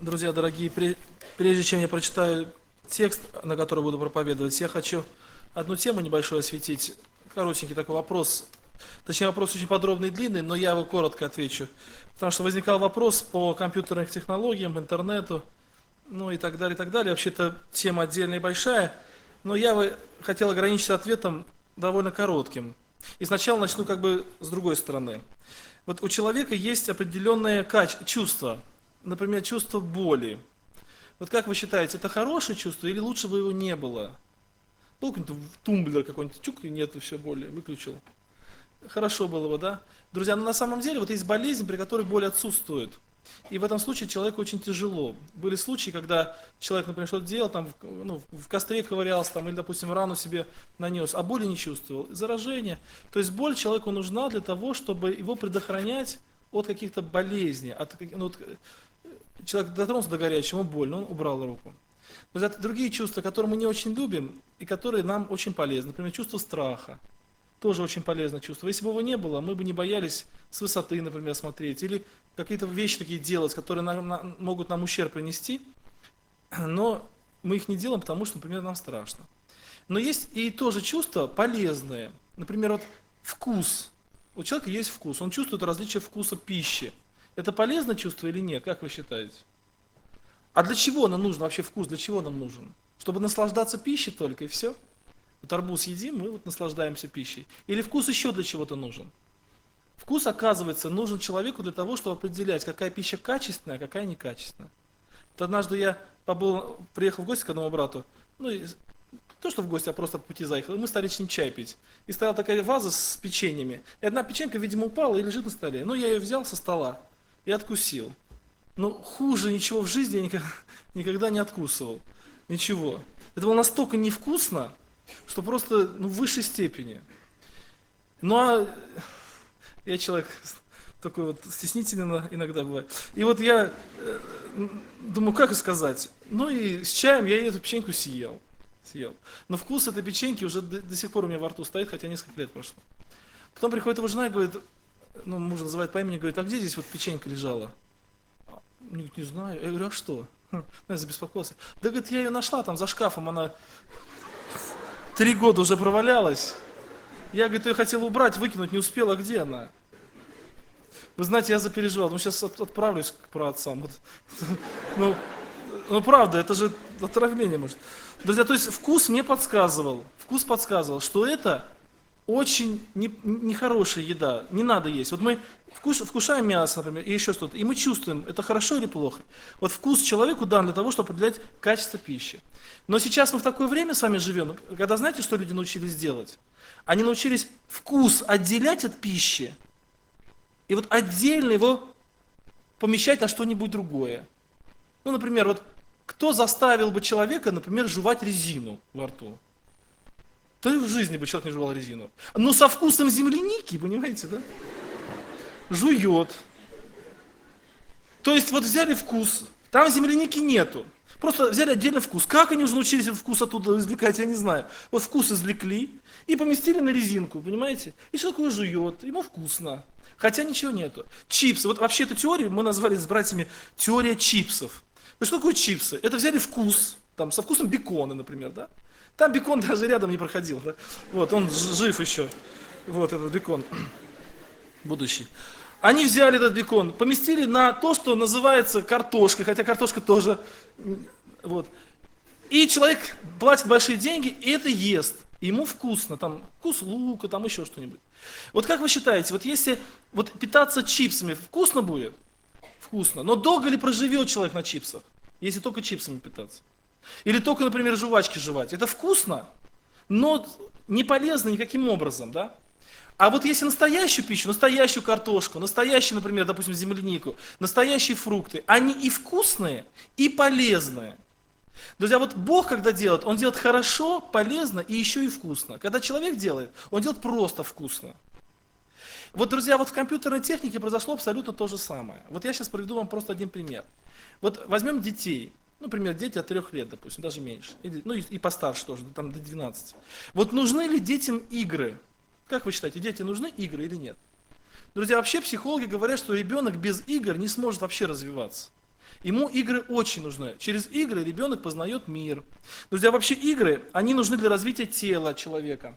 Друзья дорогие, прежде чем я прочитаю текст, на который буду проповедовать, я хочу одну тему небольшую осветить. Коротенький такой вопрос. Точнее, вопрос очень подробный и длинный, но я его коротко отвечу. Потому что возникал вопрос по компьютерным технологиям, интернету, ну и так далее, и так далее. Вообще-то тема отдельная и большая, но я бы хотел ограничиться ответом довольно коротким. И сначала начну как бы с другой стороны. Вот у человека есть определенные чувства, например, чувство боли. Вот как вы считаете, это хорошее чувство или лучше бы его не было? Был какой-нибудь тумблер какой-нибудь, чук, и нет, все, боли, выключил. Хорошо было бы, да? Друзья, но на самом деле вот есть болезнь, при которой боль отсутствует. И в этом случае человеку очень тяжело. Были случаи, когда человек, например, что-то делал, там, в костре ковырялся, там, или, допустим, рану себе нанес, а боли не чувствовал. Заражение. То есть боль человеку нужна для того, чтобы его предохранять от каких-то болезней. Человек дотронулся до горячего, ему больно, он убрал руку. Но это другие чувства, которые мы не очень любим и которые нам очень полезны. Например, чувство страха. Тоже очень полезное чувство. Если бы его не было, мы бы не боялись с высоты, например, смотреть, или какие-то вещи такие делать, которые могут нам ущерб принести, но мы их не делаем, потому что, например, нам страшно. Но есть и тоже чувства полезные. Например, вот вкус. У человека есть вкус, он чувствует различие вкуса пищи. Это полезное чувство или нет, как вы считаете? А для чего нам нужен вообще вкус, для чего нам нужен? Чтобы наслаждаться пищей только и все? Вот арбуз едим, мы вот наслаждаемся пищей. Или вкус еще для чего-то нужен? Вкус, оказывается, нужен человеку для того, чтобы определять, какая пища качественная, а какая некачественная. Вот однажды я приехал в гости к одному брату, ну, и то, что в гости, а просто по пути заехал, и мы стали с ним чай пить. И стояла такая ваза с печеньями, и одна печенька, видимо, упала и лежит на столе. Ну, я ее взял со стола и откусил. Ну, хуже ничего в жизни я никогда не откусывал. Ничего. Это было настолько невкусно, что просто в высшей степени. Ну, а я человек такой вот стеснительный иногда бывает. И вот я думаю, как сказать. Ну и с чаем я эту печеньку съел. Но вкус этой печеньки уже до сих пор у меня во рту стоит, хотя несколько лет прошло. Потом приходит его жена и говорит, ну, муж называет по имени, говорит, а где здесь вот печенька лежала? Не знаю. Я говорю, а что? Я забеспокоился. Да, говорит, я ее нашла там за шкафом, она 3 года уже провалялась. Я, говорит, ее хотел убрать, выкинуть, не успела, где она? Вы знаете, я запереживал, сейчас отправлюсь к праотцам. Ну, правда, это же отравление может. Друзья, то есть вкус подсказывал, что это очень нехорошая еда, не надо есть. Вот мы вкушаем мясо, например, и еще что-то, и мы чувствуем, это хорошо или плохо. Вот вкус человеку дан для того, чтобы определять качество пищи. Но сейчас мы в такое время с вами живем, когда знаете, что люди научились делать? Они научились вкус отделять от пищи, и вот отдельно его помещать на что-нибудь другое. Ну, например, вот кто заставил бы человека, например, жевать резину во рту? То и в жизни бы человек не жевал резину. Но со вкусом земляники, понимаете, да? Жует. То есть вот взяли вкус, там земляники нету. Просто взяли отдельно вкус. Как они уже научились этот вкус оттуда извлекать, я не знаю. Вот вкус извлекли и поместили на резинку, понимаете? И человек его жует, ему вкусно. Хотя ничего нету. Чипсы. Вот вообще эту теорию мы назвали с братьями теория чипсов. Ну что такое чипсы? Это взяли вкус, там, со вкусом бекона, например, да? Там бекон даже рядом не проходил, да? Вот, он жив еще. Вот этот бекон будущий. Они взяли этот бекон, поместили на то, что называется картошкой, хотя картошка тоже, вот. И человек платит большие деньги, и это ест. Ему вкусно, там, вкус лука, там еще что-нибудь. Вот как вы считаете, вот если вот питаться чипсами, вкусно будет? Вкусно. Но долго ли проживет человек на чипсах, если только чипсами питаться? Или только, например, жвачки жевать? Это вкусно, но не полезно никаким образом, да? А вот если настоящую пищу, настоящую картошку, настоящую, например, допустим, землянику, настоящие фрукты, они и вкусные, и полезные. Друзья, вот Бог, когда делает, Он делает хорошо, полезно и еще и вкусно. Когда человек делает, Он делает просто вкусно. Вот, друзья, вот в компьютерной технике произошло абсолютно то же самое. Вот я сейчас приведу вам просто один пример. Вот возьмем детей. Например, дети от 3 лет, допустим, даже меньше. Ну и постарше тоже, там до 12. Вот нужны ли детям игры? Как вы считаете, дети нужны игры или нет? Друзья, вообще психологи говорят, что ребенок без игр не сможет вообще развиваться. Ему игры очень нужны. Через игры ребенок познает мир. Друзья, вообще игры, они нужны для развития тела человека.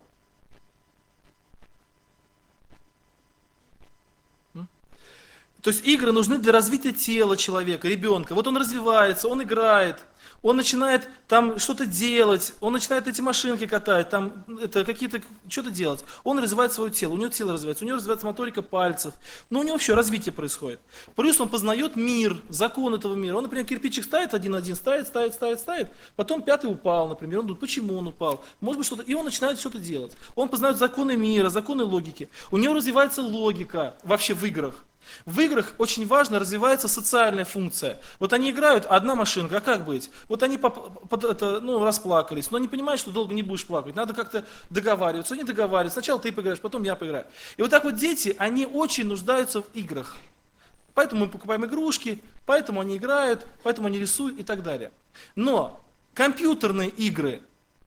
То есть игры нужны для развития тела человека, ребенка. Вот он развивается, он играет, он начинает там что-то делать, он начинает эти машинки катать, там это какие-то что-то делать. Он развивает свое тело, у него тело развивается, у него развивается моторика пальцев. Но у него вообще развитие происходит. Плюс он познает мир, закон этого мира. Он, например, кирпичик ставит один-один, ставит, потом пятый упал, например. Он думает, почему он упал? Может быть что-то. И он начинает что-то делать. Он познает законы мира, законы логики. У него развивается логика вообще в играх. В играх очень важно развивается социальная функция. Вот они играют, одна машинка, а как быть? Вот они расплакались, но они понимают, что долго не будешь плакать. Надо как-то договариваться, они договариваются. Сначала ты поиграешь, потом я поиграю. И вот так вот дети, они очень нуждаются в играх. Поэтому мы покупаем игрушки, поэтому они играют, поэтому они рисуют и так далее. Но компьютерные игры,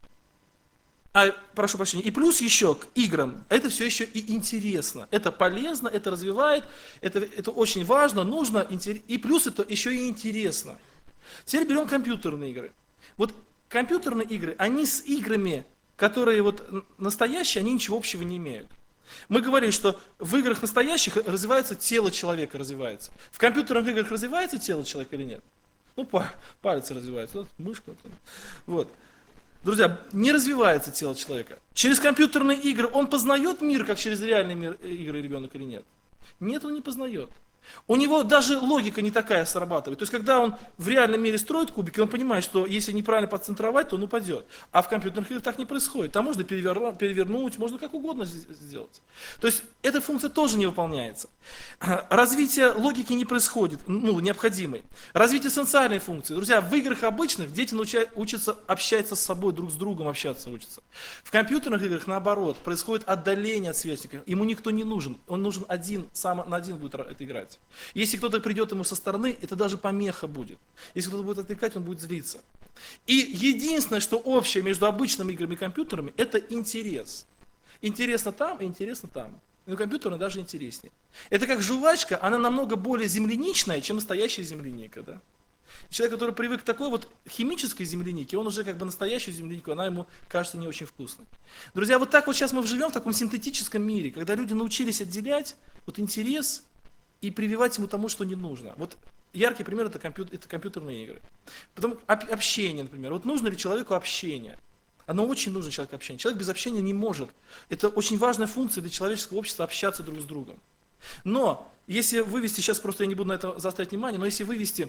прошу прощения, и плюс еще к играм, это все еще и интересно. Это полезно, это развивает, это очень важно, нужно, и плюс это еще и интересно. Теперь берем компьютерные игры. Вот компьютерные игры, они с играми, которые вот настоящие, они ничего общего не имеют. Мы говорили, что в играх настоящих развивается тело человека, развивается. В компьютерных играх развивается тело человека или нет? Ну, палец развивается, вот, мышка. Вот. Друзья, не развивается тело человека. Через компьютерные игры он познает мир, как через реальный мир игры ребенок или нет? Нет, он не познает. У него даже логика не такая срабатывает. То есть, когда он в реальном мире строит кубики, он понимает, что если неправильно подцентровать, то он упадет. А в компьютерных играх так не происходит. Там можно перевернуть, можно как угодно сделать. То есть, эта функция тоже не выполняется. Развитие логики не происходит, необходимой. Развитие социальной функции. Друзья, в играх обычных дети учатся общаться с собой, друг с другом общаться учатся. В компьютерных играх, наоборот, происходит отдаление от сверстников. Ему никто не нужен. Он нужен один, сам на один будет это играть. Если кто-то придет ему со стороны, это даже помеха будет. Если кто-то будет отвлекать, он будет злиться. И единственное, что общее между обычными играми и компьютерами, это интерес. Интересно там и интересно там. Но компьютерно даже интереснее. Это как жвачка, она намного более земляничная, чем настоящая земляника. Да? Человек, который привык к такой вот химической землянике, он уже как бы настоящую землянику, она ему кажется не очень вкусной. Друзья, вот так вот сейчас мы живем в таком синтетическом мире, когда люди научились отделять вот интерес и прививать ему тому, что не нужно. Вот яркий пример это компьютерные игры. Потом общение, например. Вот нужно ли человеку общение? Оно очень нужно человеку общение. Человек без общения не может. Это очень важная функция для человеческого общества общаться друг с другом. Но если вывести, сейчас просто я не буду на это заострять внимание, но если вывести,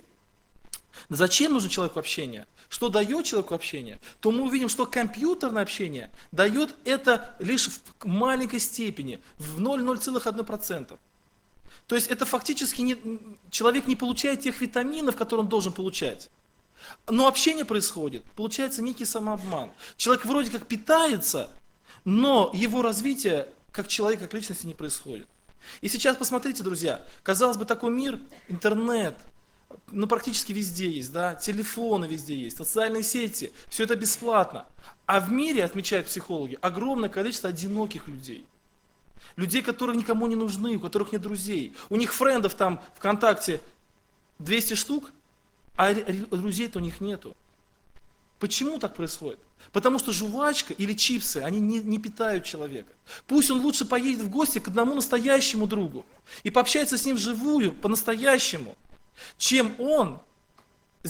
зачем нужно человеку общение, что дает человеку общение, то мы увидим, что компьютерное общение дает это лишь в маленькой степени, в 0,01%. То есть это фактически человек не получает тех витаминов, которые он должен получать. Но общение происходит, получается некий самообман. Человек вроде как питается, но его развитие как человека, как личности не происходит. И сейчас посмотрите, друзья, казалось бы, такой мир, интернет, практически везде есть, да, телефоны везде есть, социальные сети, все это бесплатно. А в мире, отмечают психологи, огромное количество одиноких людей. Людей, которые никому не нужны, у которых нет друзей. У них френдов там ВКонтакте 200 штук, а друзей-то у них нету. Почему так происходит? Потому что жвачка или чипсы, они не питают человека. Пусть он лучше поедет в гости к одному настоящему другу и пообщается с ним вживую, по-настоящему, чем он с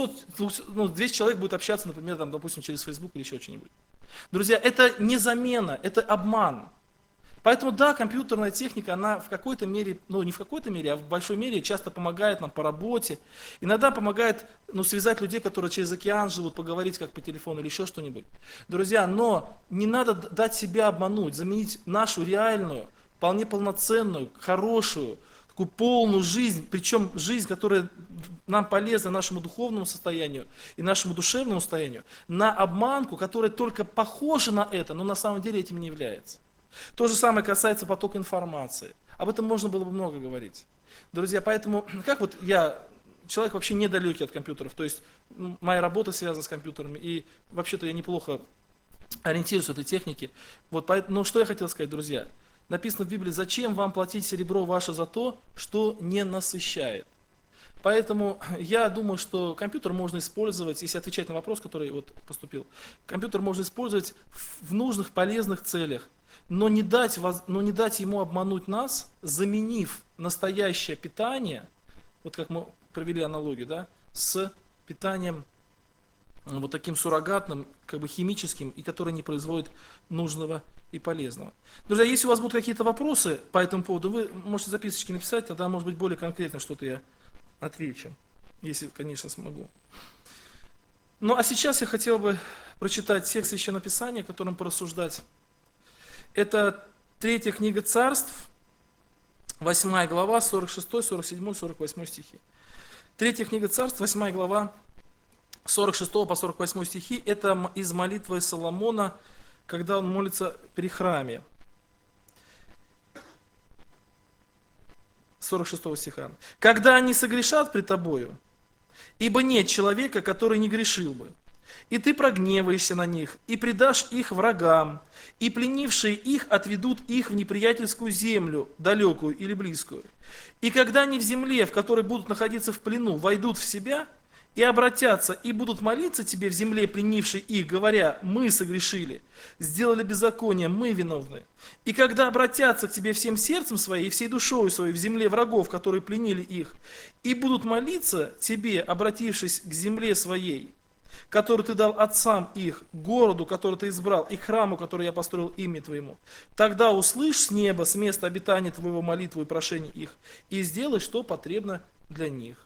200 человек будет общаться, например, допустим, через Facebook или еще что-нибудь. Друзья, это не замена, это обман. Поэтому да, компьютерная техника, она в какой-то мере, не в какой-то мере, а в большой мере часто помогает нам по работе. Иногда помогает связать людей, которые через океан живут, поговорить как по телефону или еще что-нибудь. Друзья, но не надо дать себя обмануть, заменить нашу реальную, вполне полноценную, хорошую, такую полную жизнь, причем жизнь, которая нам полезна нашему духовному состоянию и нашему душевному состоянию, на обманку, которая только похожа на это, но на самом деле этим не является. То же самое касается потока информации. Об этом можно было бы много говорить. Друзья, поэтому, человек вообще недалекий от компьютеров, то есть моя работа связана с компьютерами, и вообще-то я неплохо ориентируюсь в этой технике. Но что я хотел сказать, друзья? Написано в Библии, зачем вам платить серебро ваше за то, что не насыщает? Поэтому я думаю, что компьютер можно использовать, если отвечать на вопрос, который вот поступил, компьютер можно использовать в нужных, полезных целях, но не дать ему обмануть нас, заменив настоящее питание, вот как мы провели аналогию, да, с питанием вот таким суррогатным, как бы химическим, и который не производит нужного и полезного. Друзья, если у вас будут какие-то вопросы по этому поводу, вы можете записочки написать, тогда, может быть, более конкретно что-то я отвечу, если, конечно, смогу. Ну, а сейчас я хотел бы прочитать текст Священного Писания, о котором порассуждать. Это 3 книга Царств, 8 глава, 46, 47, 48 стихи. 3 книга Царств, 8 глава, 46 по 48 стихи, это из молитвы Соломона, когда он молится при храме. 46 стиха. «Когда они согрешат пред тобою, ибо нет человека, который не грешил бы, и ты прогневаешься на них, и предашь их врагам, и пленившие их отведут их в неприятельскую землю, далекую или близкую. И когда они в земле, в которой будут находиться в плену, войдут в себя, и обратятся, и будут молиться тебе в земле, пленившей их, говоря, мы согрешили, сделали беззаконие, мы виновны. И когда обратятся к тебе всем сердцем своим и всей душою своей в земле врагов, которые пленили их, и будут молиться тебе, обратившись к земле своей, которую ты дал отцам их, городу, который ты избрал, и храму, который я построил имя твоему, тогда услышь с неба, с места обитания твоего молитву и прошения их, и сделай, что потребно для них».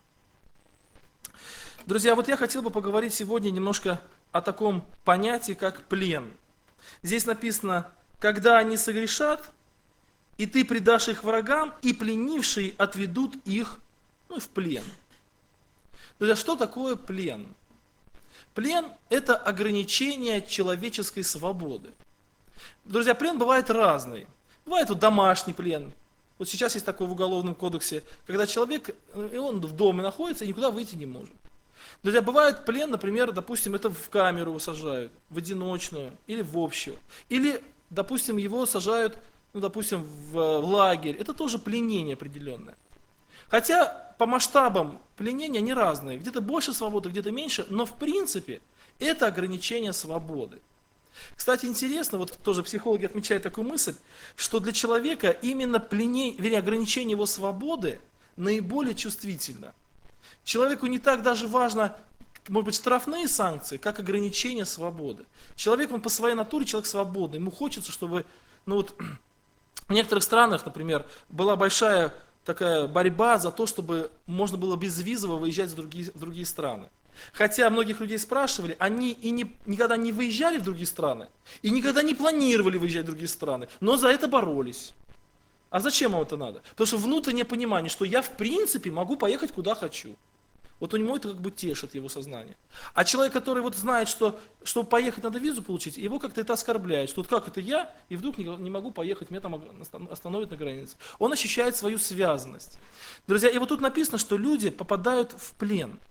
Друзья, вот я хотел бы поговорить сегодня немножко о таком понятии, как плен. Здесь написано, когда они согрешат, и ты предашь их врагам, и пленившие отведут их в плен. Друзья, что такое плен? Плен – это ограничение человеческой свободы. Друзья, плен бывает разный. Бывает домашний плен. Вот сейчас есть такой в Уголовном кодексе, когда человек, он в доме находится и никуда выйти не может. Друзья, бывает плен, например, допустим, это в камеру его сажают, в одиночную или в общую. Или, допустим, его сажают, допустим, в лагерь. Это тоже пленение определенное. Хотя по масштабам пленения они разные. Где-то больше свободы, где-то меньше, но в принципе это ограничение свободы. Кстати, интересно, вот тоже психологи отмечают такую мысль, что для человека именно ограничение его свободы наиболее чувствительно. Человеку не так даже важно, может быть, штрафные санкции, как ограничение свободы. Человек, он по своей натуре человек свободный, ему хочется, чтобы, в некоторых странах, например, была большая такая борьба за то, чтобы можно было безвизово выезжать в другие страны. Хотя многих людей спрашивали, они никогда не выезжали в другие страны, и никогда не планировали выезжать в другие страны, но за это боролись. А зачем вам это надо? Потому что внутреннее понимание, что я в принципе могу поехать куда хочу. Вот у него это как бы тешит его сознание. А человек, который вот знает, что чтобы поехать надо визу получить, его как-то это оскорбляет. Что вот как это я, и вдруг не могу поехать, меня там остановят на границе. Он ощущает свою связанность. Друзья, и вот тут написано, что люди попадают в плен.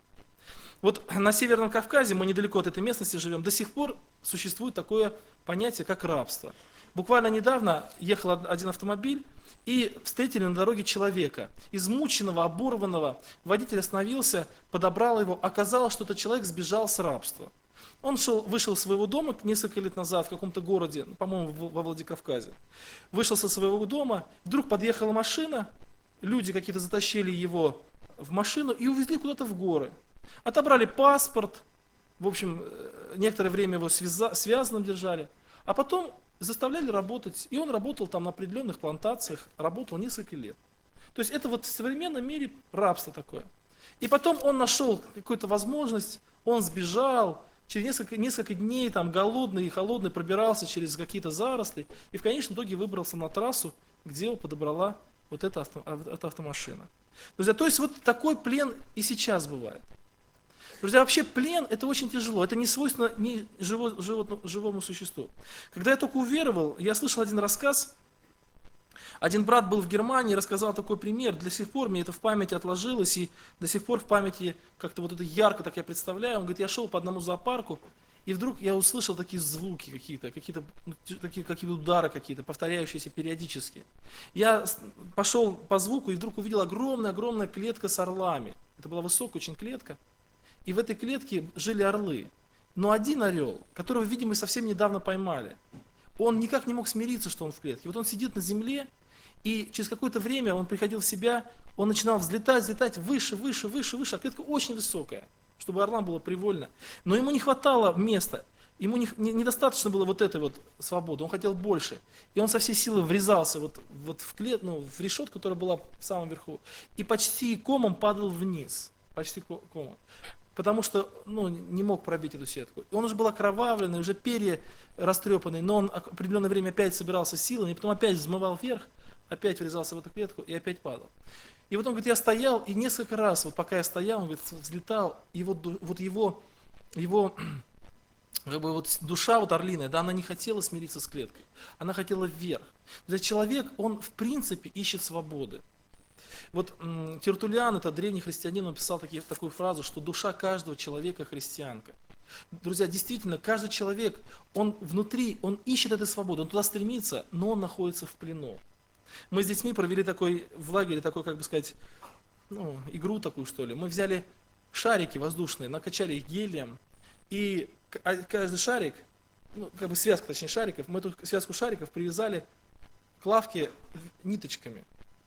Вот на Северном Кавказе, мы недалеко от этой местности живем, до сих пор существует такое понятие, как рабство. Буквально недавно ехал один автомобиль, и встретили на дороге человека, измученного, оборванного. Водитель остановился, подобрал его. Оказалось, что этот человек сбежал с рабства. Он вышел из своего дома несколько лет назад в каком-то городе, по-моему, во Владикавказе. Вышел со своего дома, вдруг подъехала машина, люди какие-то затащили его в машину и увезли куда-то в горы. Отобрали паспорт, в общем, некоторое время его связанным держали, а потом заставляли работать, и он работал там на определенных плантациях, работал несколько лет. То есть это вот в современном мире рабство такое. И потом он нашел какую-то возможность, он сбежал, через несколько дней там голодный и холодный пробирался через какие-то заросли, и в конечном итоге выбрался на трассу, где его подобрала вот эта автомашина. Друзья, то есть вот такой плен и сейчас бывает. Друзья, вообще плен – это очень тяжело, это не свойственно ни живому существу. Когда я только уверовал, я слышал один рассказ, один брат был в Германии, рассказал такой пример, до сих пор мне это в памяти отложилось, и до сих пор в памяти как-то вот это ярко так я представляю. Он говорит, я шел по одному зоопарку, И вдруг я услышал такие звуки какие-то ну, такие какие-то удары какие-то, повторяющиеся периодически. Я пошел по звуку и вдруг увидел огромная клетка с орлами. Это была высокая очень клетка. И в этой клетке жили орлы. Но один орел, которого, видимо, совсем недавно поймали, он никак не мог смириться, что он в клетке. Вот он сидит на земле, и через какое-то время он приходил в себя, он начинал взлетать выше, а клетка очень высокая, чтобы орлам было привольно. Но ему не хватало места, ему недостаточно было вот этой вот свободы, он хотел больше. И он со всей силы врезался вот в решетку, которая была в самом верху, и почти комом падал вниз, почти комом. Потому что не мог пробить эту сетку. Он уже был окровавленный, уже перья растрепанные, но он определенное время опять собирался силами, и потом опять взмывал вверх, опять врезался в эту клетку и опять падал. И вот он говорит, я стоял, и несколько раз, вот пока я стоял, он говорит, взлетал, и вот его как бы вот душа вот орлиная, да, она не хотела смириться с клеткой, она хотела вверх. Человек, он в принципе ищет свободы. Вот Тертуллиан, это древний христианин, он писал такую фразу, что душа каждого человека христианка. Друзья, действительно, каждый человек, он внутри, он ищет этой свободы, он туда стремится, но он находится в плену. Мы с детьми провели в лагере такой, как бы сказать, игру такую, что ли. Мы взяли шарики воздушные, накачали их гелием, и каждый шарик, как бы связка, точнее, шариков, мы эту связку шариков привязали к лавке ниточками.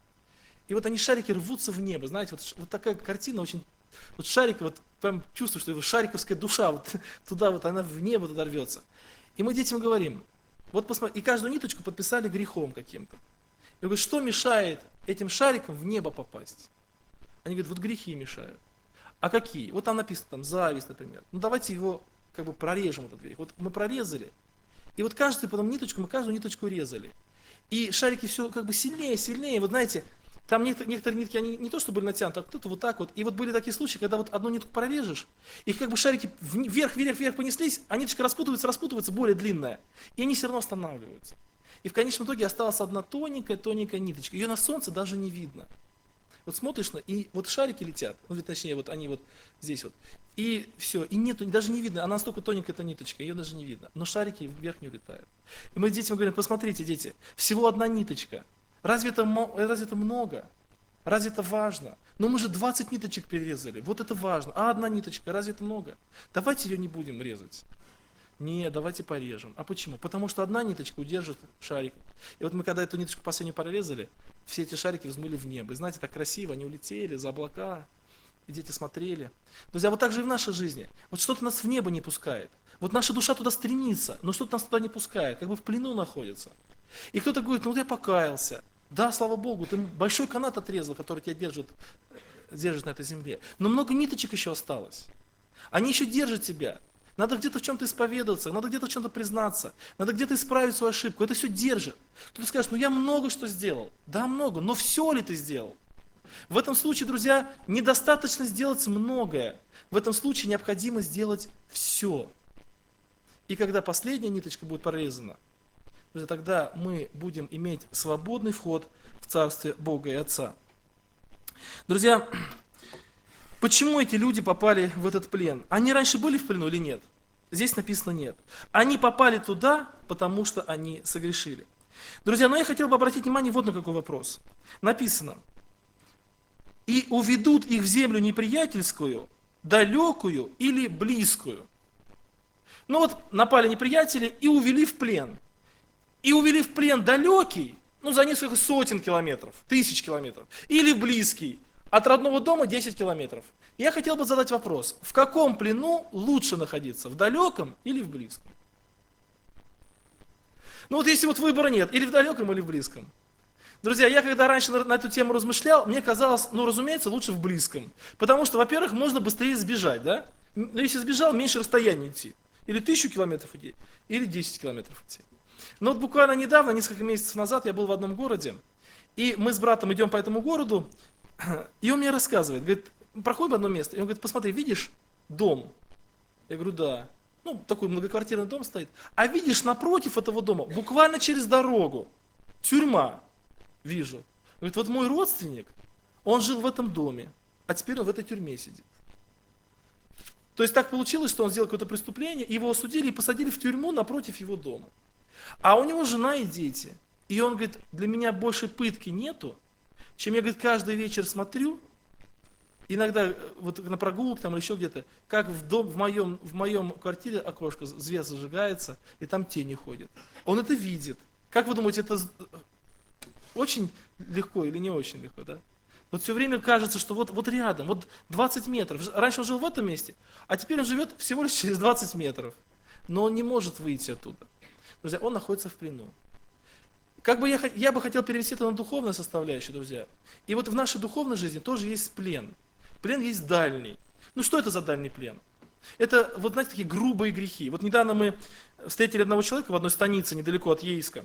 И вот они, шарики, рвутся в небо, знаете, вот такая картина очень, вот шарик, вот прям чувствую, что это шариковская душа, вот туда вот она в небо туда рвется. И мы детям говорим, вот посмотри, и каждую ниточку подписали грехом каким-то. Я говорю, что мешает этим шарикам в небо попасть? Они говорят, вот грехи мешают. А какие? Вот там написано, там, зависть, например. Ну давайте его как бы прорежем, этот грех. Вот мы прорезали, и вот каждую потом ниточку, мы каждую ниточку резали. И шарики все как бы сильнее, вот знаете, там некоторые нитки, они не то что были натянуты, а кто-то вот так вот. И вот были такие случаи, когда вот одну нитку прорежешь, и как бы шарики вверх понеслись, а ниточка распутывается, более длинная. И они все равно останавливаются. И в конечном итоге осталась одна тоненькая ниточка. Ее на солнце даже не видно. Вот смотришь, и вот шарики летят, точнее, вот они вот здесь вот. И все, и нету, даже не видно, она настолько тоненькая, эта ниточка, ее даже не видно. Но шарики вверх не улетают. И мы детям говорим, посмотрите, дети, всего одна ниточка. Разве это много? Разве это важно? Но мы же 20 ниточек перерезали, вот это важно. А одна ниточка, разве это много? Давайте ее не будем резать. Не, давайте порежем. А почему? Потому что одна ниточка удержит шарик. И вот мы когда эту ниточку последнюю прорезали, все эти шарики взмыли в небо. И знаете, так красиво, они улетели за облака, и дети смотрели. Друзья, вот так же и в нашей жизни. Вот что-то нас в небо не пускает. Вот наша душа туда стремится, но что-то нас туда не пускает, как бы в плену находится. И кто-то говорит, вот я покаялся. Да, слава Богу, ты большой канат отрезал, который тебя держит на этой земле. Но много ниточек еще осталось. Они еще держат тебя. Надо где-то в чем-то исповедоваться, надо где-то в чем-то признаться, надо где-то исправить свою ошибку. Это все держит. Кто-то скажет, я много что сделал. Да, много, но все ли ты сделал? В этом случае, друзья, недостаточно сделать многое. В этом случае необходимо сделать все. И когда последняя ниточка будет прорезана, тогда мы будем иметь свободный вход в Царствие Бога и Отца. Друзья, почему эти люди попали в этот плен? Они раньше были в плену или нет? Здесь написано нет. Они попали туда, потому что они согрешили. Друзья, но я хотел бы обратить внимание вот на какой вопрос. Написано, и уведут их в землю неприятельскую, далекую или близкую. Ну вот напали неприятели и увели в плен. И увели в плен далекий, за несколько сотен километров, 1000 километров, или близкий, от родного дома 10 километров. Я хотел бы задать вопрос, в каком плену лучше находиться, в далеком или в близком? Если выбора нет, или в далеком, или в близком. Друзья, я когда раньше на эту тему размышлял, мне казалось, разумеется, лучше в близком. Потому что, во-первых, можно быстрее сбежать, да? Если сбежал, меньше расстояния идти. Или 1000 километров идти, или 10 километров идти. Но буквально недавно, несколько месяцев назад, я был в одном городе, и мы с братом идем по этому городу, и он мне рассказывает, говорит, проходим одно место, и он говорит, посмотри, видишь дом? Я говорю, да. Такой многоквартирный дом стоит. А видишь, напротив этого дома, буквально через дорогу, тюрьма. Вижу. Говорит, вот мой родственник, он жил в этом доме, а теперь он в этой тюрьме сидит. То есть так получилось, что он сделал какое-то преступление, его осудили и посадили в тюрьму напротив его дома. А у него жена и дети. И он говорит, для меня больше пытки нету, чем я, говорит, каждый вечер смотрю, иногда вот на прогулке там или еще где-то, как в моем квартире окошко свет зажигается, и там тени ходят. Он это видит. Как вы думаете, это очень легко или не очень легко, да? Вот все время кажется, что вот рядом, вот 20 метров. Раньше он жил в этом месте, а теперь он живет всего лишь через 20 метров. Но он не может выйти оттуда. Друзья, он находится в плену. Как бы я бы хотел перевести это на духовную составляющую, друзья. И вот в нашей духовной жизни тоже есть плен. Плен есть дальний. Ну что это за дальний плен? Это, вот знаете, такие грубые грехи. Вот недавно мы встретили одного человека в одной станице недалеко от Ейска.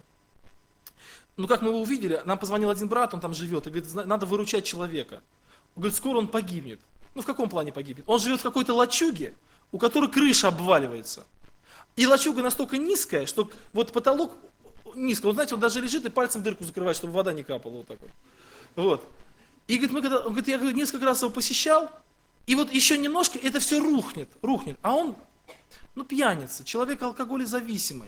Ну как мы его увидели, нам позвонил один брат, он там живет, и говорит, надо выручать человека. Он говорит, скоро он погибнет. Ну в каком плане погибнет? Он живет в какой-то лачуге, у которой крыша обваливается. И лачуга настолько низкая, что вот потолок низкий. Он, знаете, он даже лежит и пальцем дырку закрывает, чтобы вода не капала вот так вот. Вот. И говорит, он говорит, я несколько раз его посещал, и вот еще немножко это все рухнет. А он, пьяница, человек алкоголезависимый.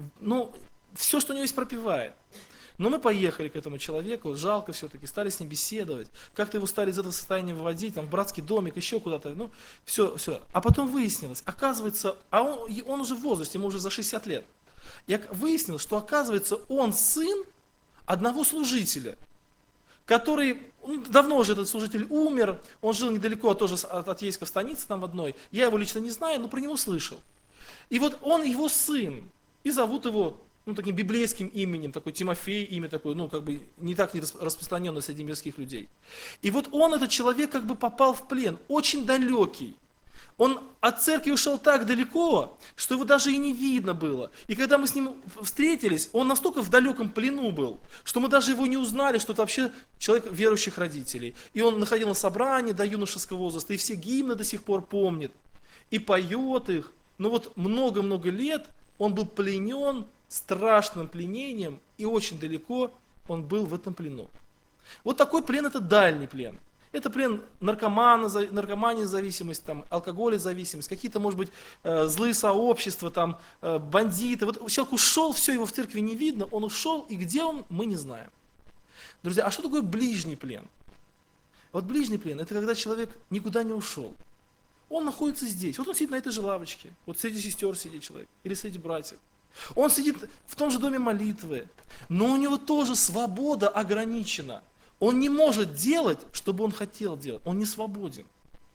Все, что у него есть, пропивает. Но мы поехали к этому человеку, жалко все-таки, стали с ним беседовать, как-то его стали из этого состояния выводить, там, в братский домик, еще куда-то, все. А потом выяснилось, оказывается, он уже в возрасте, ему уже за 60 лет. И выяснилось, что, оказывается, он сын одного служителя, который, давно уже этот служитель умер, он жил недалеко тоже от Ейска в станице там в одной, я его лично не знаю, но про него слышал. И вот он его сын, и зовут его, таким библейским именем, такой Тимофей, имя такое, не так не распространенное среди мирских людей. И вот он, этот человек, попал в плен, очень далекий. Он от церкви ушел так далеко, что его даже и не видно было. И когда мы с ним встретились, он настолько в далеком плену был, что мы даже его не узнали, что это вообще человек верующих родителей. И он находил на собрании до юношеского возраста, и все гимны до сих пор помнит, и поет их. Но вот много-много лет он был пленен страшным пленением, и очень далеко он был в этом плену. Вот такой плен – это дальний плен. Это плен наркомания зависимость, алкоголя-зависимость, какие-то, может быть, злые сообщества, бандиты. Вот человек ушел, все, его в церкви не видно, он ушел, и где он, мы не знаем. Друзья, а что такое ближний плен? Вот ближний плен – это когда человек никуда не ушел. Он находится здесь, вот он сидит на этой же лавочке, вот среди сестер сидит человек, или среди братьев. Он сидит в том же доме молитвы, но у него тоже свобода ограничена. Он не может делать, что бы он хотел делать. Он не свободен.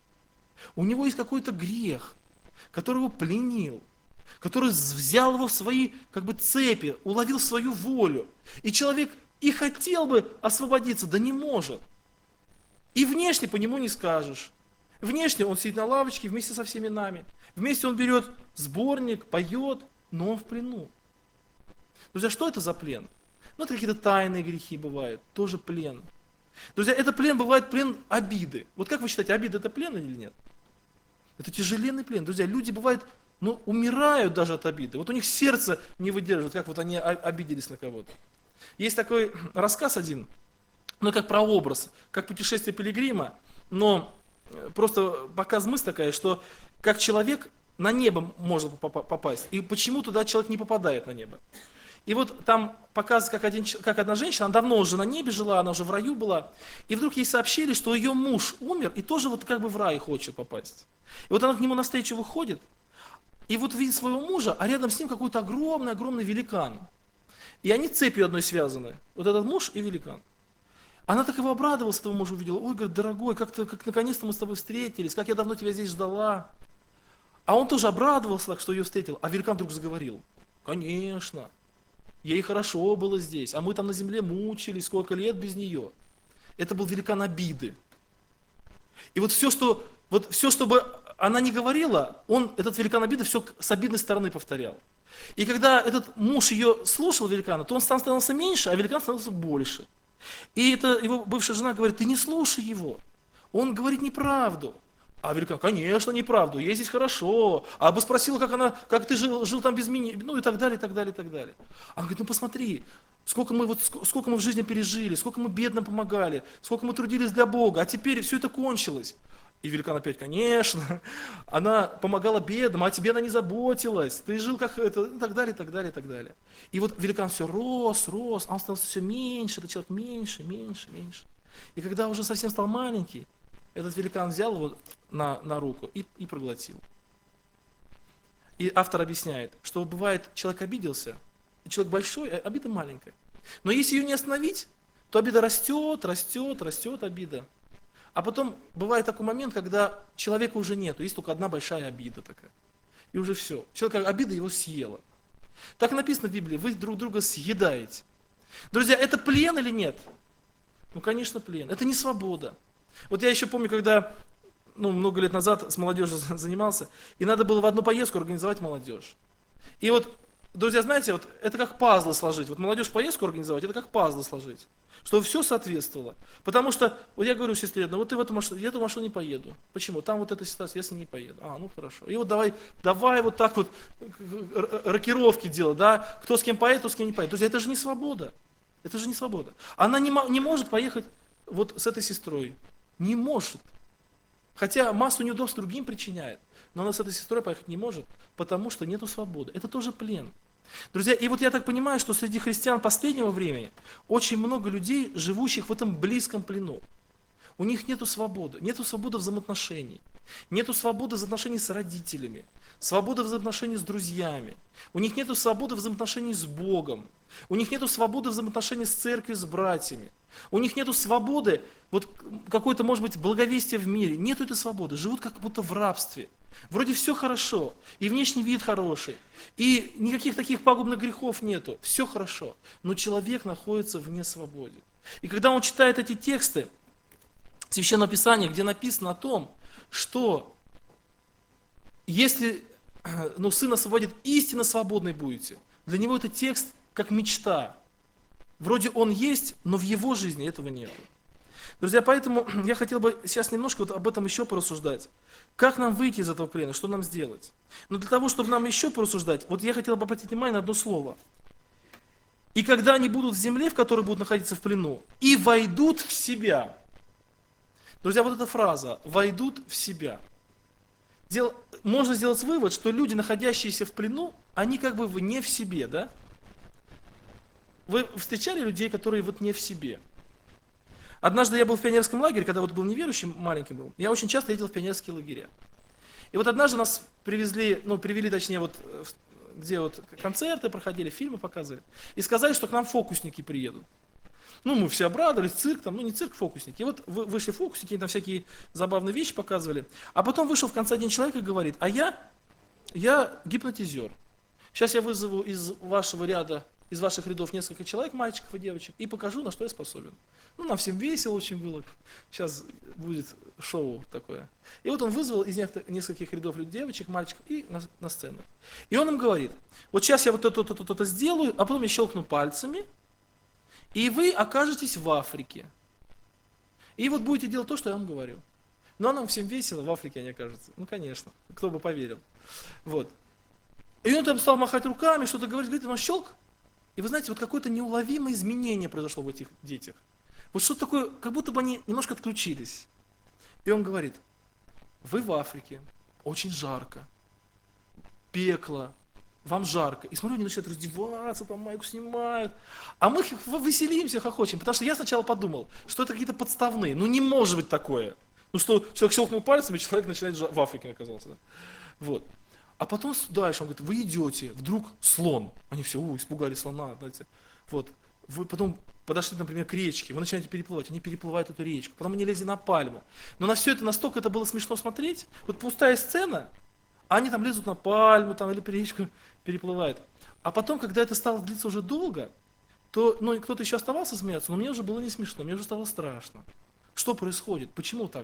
У него есть какой-то грех, который его пленил, который взял его в свои цепи, уловил свою волю. И человек и хотел бы освободиться, да не может. И внешне по нему не скажешь. Внешне он сидит на лавочке вместе со всеми нами. Вместе он берет сборник, поет, но он в плену. Друзья, что это за плен? Это какие-то тайные грехи бывают, тоже плен. Друзья, это плен бывает плен обиды. Вот как вы считаете, обида это плен или нет? Это тяжеленный плен. Друзья, люди бывают, умирают даже от обиды. Вот у них сердце не выдерживает, как вот они обиделись на кого-то. Есть такой рассказ один, как прообраз, как путешествие пилигрима, но просто показ мысль такая, что как человек на небо может попасть, и почему туда человек не попадает на небо. И вот там показывается, как одна женщина, она давно уже на небе жила, она уже в раю была, и вдруг ей сообщили, что ее муж умер, и тоже в рай хочет попасть. И вот она к нему навстречу выходит, и вот видит своего мужа, а рядом с ним какой-то огромный великан. И они цепью одной связаны, вот этот муж и великан. Она так его обрадовалась, этого мужа увидела. Ой, говорит, дорогой, как наконец-то мы с тобой встретились, как я давно тебя здесь ждала. А он тоже обрадовался так, что ее встретил. А великан вдруг заговорил. Конечно, ей хорошо было здесь, а мы там на земле мучились, сколько лет без нее. Это был великан обиды. И вот все, что бы она не говорила, этот великан обиды все с обидной стороны повторял. И когда этот муж ее слушал, великана, то он становился меньше, а великан становился больше. И его бывшая жена говорит, ты не слушай его, он говорит неправду. А великан, конечно, неправду, ей здесь хорошо. А бы спросила, как ты жил там без меня, и так далее, и так далее, и так далее. Она говорит, посмотри, сколько мы в жизни пережили, сколько мы бедным помогали, сколько мы трудились для Бога, а теперь все это кончилось. И великан опять, конечно, она помогала бедным, а о тебе она не заботилась, ты жил как это, и так далее, и так далее, и так далее. И вот великан все рос, а он становился все меньше, этот человек меньше, меньше, меньше. И когда уже совсем стал маленький, этот великан взял его на руку и проглотил. И автор объясняет, что бывает, человек обиделся, и человек большой, а обида маленькая. Но если ее не остановить, то обида растет, растет, растет обида. А потом бывает такой момент, когда человека уже нету, есть только одна большая обида такая. И уже все. Человек, обида его съела. Так написано в Библии, вы друг друга съедаете. Друзья, это плен или нет? Ну, конечно, плен. Это не свобода. Вот я еще помню, когда много лет назад с молодежью занимался, и надо было в одну поездку организовать молодежь. И вот, друзья, знаете, вот это как пазлы сложить. Вот молодежь поездку организовать, это как пазлы сложить. Чтобы все соответствовало. Потому что, вот я говорю сестре, вот ты в эту машину, я в эту машину не поеду. Почему? Там вот эта ситуация, я с ней не поеду. Ну хорошо. И вот давай вот так вот рокировки делать, да, кто с кем поедет, кто с кем не поедет. Друзья, это же не свобода. Это же не свобода. Она не может поехать вот с этой сестрой. Не может. Хотя массу неудобств другим причиняет. Но она с этой сестрой поехать не может, потому что нету свободы. Это тоже плен. Друзья, и вот я так понимаю, что среди христиан последнего времени очень много людей, живущих в этом близком плену. У них нету свободы взаимоотношений, нету свободы взаимоотношений с родителями, свободы взаимоотношений с друзьями, у них нету свободы взаимоотношений с Богом, у них нету свободы взаимоотношений с церковью, с братьями, у них нету свободы, вот какой-то, может быть, благовестия в мире, нету этой свободы, живут как будто в рабстве. Вроде все хорошо, и внешний вид хороший, и никаких таких пагубных грехов нету, все хорошо, но человек находится вне свободы. И когда он читает эти тексты Священного Писания, где написано о том, что если Сын освободит, истинно свободны будете, для него это текст как мечта. Вроде он есть, но в его жизни этого нет. Друзья, поэтому я хотел бы сейчас немножко вот об этом еще порассуждать. Как нам выйти из этого плена, что нам сделать? Но для того, чтобы нам еще порассуждать, вот я хотел бы обратить внимание на одно слово. И когда они будут в земле, в которой будут находиться в плену, и войдут в себя. Друзья, вот эта фраза «войдут в себя». Можно сделать вывод, что люди, находящиеся в плену, они как бы не в себе, да? Вы встречали людей, которые вот не в себе? Однажды я был в пионерском лагере, когда вот был неверующим, маленьким был. Я очень часто ездил в пионерские лагеря. И вот однажды нас привели, точнее, вот, где вот концерты проходили, фильмы показывали. И сказали, что к нам фокусники приедут. Мы все обрадовались, цирк там, не цирк, фокусники. И вот вышли фокусники, там всякие забавные вещи показывали. А потом вышел в конце один человек и говорит, а я гипнотизер. Сейчас я вызову из вашего ряда, из ваших рядов несколько человек, мальчиков и девочек, и покажу, на что я способен. Нам всем весело очень было. Сейчас будет шоу такое. И вот он вызвал из нескольких рядов девочек, мальчиков и на сцену. И он им говорит, вот сейчас я вот это сделаю, а потом я щелкну пальцами, и вы окажетесь в Африке. И вот будете делать то, что я вам говорю. Но нам всем весело, в Африке они окажутся. Конечно, кто бы поверил. Вот. И он там стал махать руками, что-то говорит, он щелк. И вы знаете, вот какое-то неуловимое изменение произошло в этих детях. Вот что-то такое, как будто бы они немножко отключились. И он говорит, вы в Африке, очень жарко, пекло, вам жарко. И смотрю, они начинают раздеваться, там майку снимают. А мы веселимся, хохочем. Потому что я сначала подумал, что это какие-то подставные. Не может быть такое. Что человек щелкнул пальцем, и человек начинает в Африке оказался. Да? Вот. А потом дальше он говорит, вы идете, вдруг слон. Они все, испугались слона. Знаете. Вот. Вы потом подошли, например, к речке, вы начинаете переплывать, они переплывают эту речку, потом они лезли на пальму. Но на все это настолько это было смешно смотреть, вот пустая сцена, а они там лезут на пальму, там, или речку переплывают. А потом, когда это стало длиться уже долго, то кто-то еще оставался смеяться, но мне уже было не смешно, мне уже стало страшно. Что происходит? Почему так?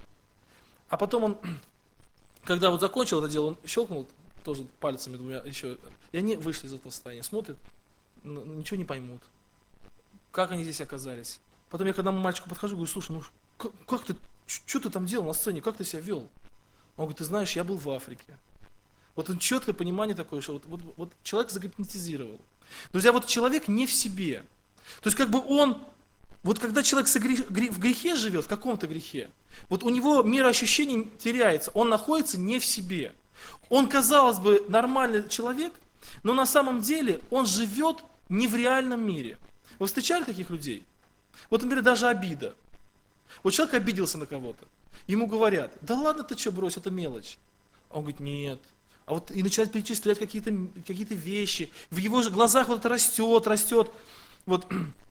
А потом он, когда вот закончил это дело, он щелкнул тоже пальцами двумя еще, и они вышли из этого состояния, смотрят, ничего не поймут. Как они здесь оказались? Потом я когда мальчику подхожу, говорю, слушай, как ты, что ты там делал на сцене, как ты себя вел? Он говорит, ты знаешь, я был в Африке. Вот он четкое понимание такое, что вот человек загипнотизировал. Друзья, вот человек не в себе. То есть как бы он Вот когда человек в грехе живет, в каком-то грехе, вот у него мироощущение теряется, он находится не в себе. Он, казалось бы, нормальный человек, но на самом деле он живет не в реальном мире. Вы встречали таких людей? Вот, например, даже обида. Вот человек обиделся на кого-то. Ему говорят: да ладно ты что, брось, это мелочь. А он говорит: нет. А вот и начинает перечислять какие-то вещи. В его же глазах вот это растет. Вот,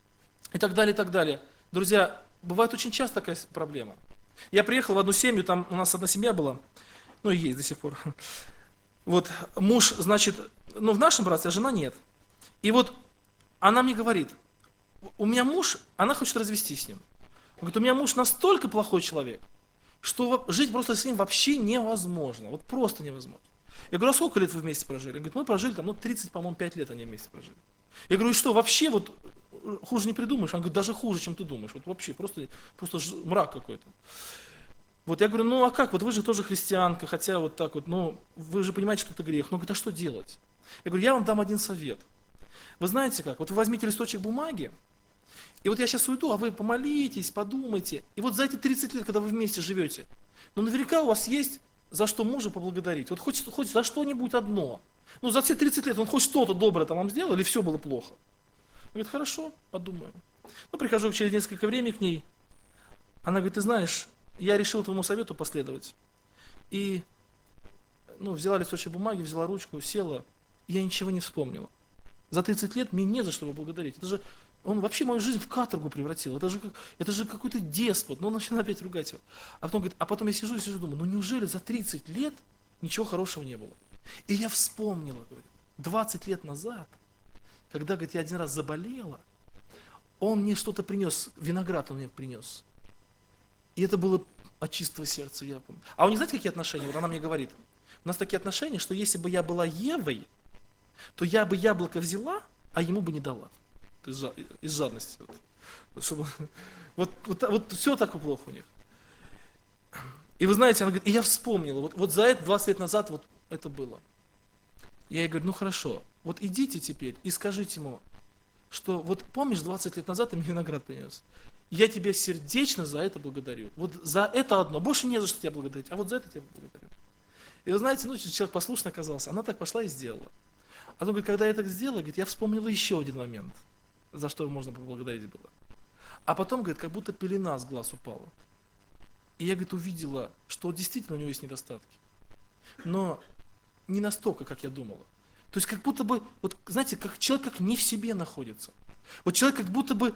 и так далее, и так далее. Друзья, бывает очень часто такая проблема. Я приехал в одну семью, там у нас одна семья была, ну и есть до сих пор. Вот муж, значит, ну в нашем братстве, а жена нет. И вот она мне говорит: у меня муж, она хочет развестись с ним. Он говорит: у меня муж настолько плохой человек, что жить просто с ним вообще невозможно. Вот просто невозможно. Я говорю: а сколько лет вы вместе прожили? Он говорит: мы прожили там, 30, по-моему, 5 лет они вместе прожили. Я говорю: и что, вообще вот хуже не придумаешь? Он говорит: даже хуже, чем ты думаешь. Вот вообще, просто мрак какой-то. Вот я говорю: ну а как, вот вы же тоже христианка, хотя вот так вот, ну вы же понимаете, что это грех. Ну говорит: а что делать? Я говорю: я вам дам один совет. Вы знаете как, вот вы возьмите листочек бумаги, и вот я сейчас уйду, а вы помолитесь, подумайте. И вот за эти 30 лет, когда вы вместе живете, ну наверняка у вас есть за что мужа поблагодарить. Вот хоть за что-нибудь одно. Ну за все 30 лет он хоть что-то доброе там вам сделал, или все было плохо? Он говорит: хорошо, подумаю. Ну прихожу через несколько времени к ней. Она говорит: ты знаешь, я решил твоему совету последовать. И взяла листочек бумаги, взяла ручку, села, и я ничего не вспомнила. За 30 лет мне не за что поблагодарить. Это же он вообще мою жизнь в каторгу превратил. Это же какой-то деспот. Но он начинает опять ругать его. А потом я сижу, думаю: ну неужели за 30 лет ничего хорошего не было? И я вспомнила, говорит, 20 лет назад, когда, говорит, я один раз заболела, он мне что-то принес, виноград он мне принес. И это было от чистого сердца, я помню. А у них, знаете, какие отношения? Вот она мне говорит: у нас такие отношения, что если бы я была Евой, то я бы яблоко взяла, а ему бы не дала. Из жадности. Вот все так плохо у них. И вы знаете, она говорит: и я вспомнила, вот за это 20 лет назад вот это было. Я ей говорю: ну хорошо, вот идите теперь и скажите ему, что вот помнишь, 20 лет назад ты мне виноград принес? Я тебя сердечно за это благодарю. Вот за это одно. Больше не за что тебя благодарить, а вот за это тебя благодарю. И вы знаете, человек послушный оказался. Она так пошла и сделала. А потом, говорит, когда я так сделала, говорит, я вспомнила еще один момент, за что можно поблагодарить было. А потом, говорит, как будто пелена с глаз упала. И я, говорит, увидела, что действительно у него есть недостатки. Но не настолько, как я думала. То есть как будто бы, вот знаете, как человек как не в себе находится. Вот человек как будто бы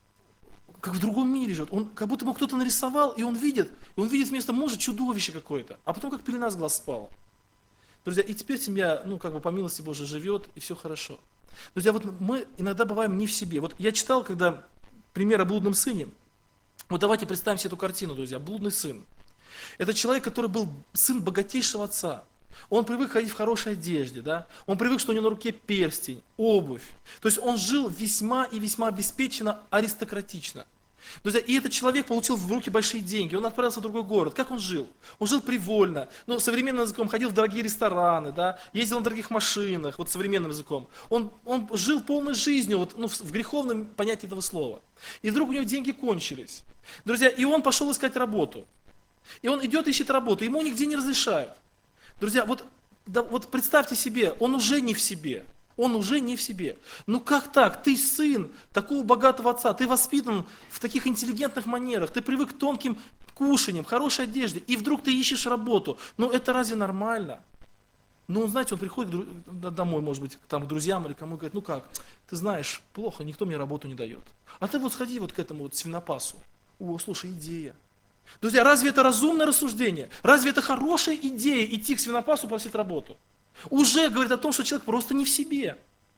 как в другом мире живет. Он как будто бы кто-то нарисовал, и он видит вместо мужа чудовище какое-то. А потом как пелена с глаз спала. Друзья, и теперь семья, по милости Божией живет, и все хорошо. Друзья, вот мы иногда бываем не в себе. Вот я читал, когда пример о блудном сыне. Вот давайте представим себе эту картину, друзья. Блудный сын. Это человек, который был сын богатейшего отца. Он привык ходить в хорошей одежде, да? Он привык, что у него на руке перстень, обувь. То есть он жил весьма и весьма обеспеченно, аристократично. Друзья, и этот человек получил в руки большие деньги, он отправился в другой город. Как он жил? Он жил привольно, современным языком ходил в дорогие рестораны, да? Ездил на дорогих машинах, вот современным языком. Он жил полной жизнью, в греховном понятии этого слова. И вдруг у него деньги кончились. Друзья, и он пошел искать работу. И он идет, ищет работу, ему нигде не разрешают. Друзья, вот представьте себе, он уже не в себе. Он уже не в себе. Ну как так? Ты сын такого богатого отца, ты воспитан в таких интеллигентных манерах, ты привык к тонким кушаниям, хорошей одежде, и вдруг ты ищешь работу. Ну это разве нормально? Знаете, он приходит домой, может быть, там, к друзьям или кому, и говорит: ну как, ты знаешь, плохо, никто мне работу не дает. А ты вот сходи вот к этому свинопасу. О, слушай, идея. Друзья, разве это разумное рассуждение? Разве это хорошая идея идти к свинопасу просить работу? Уже говорит о том, что человек просто не в себе.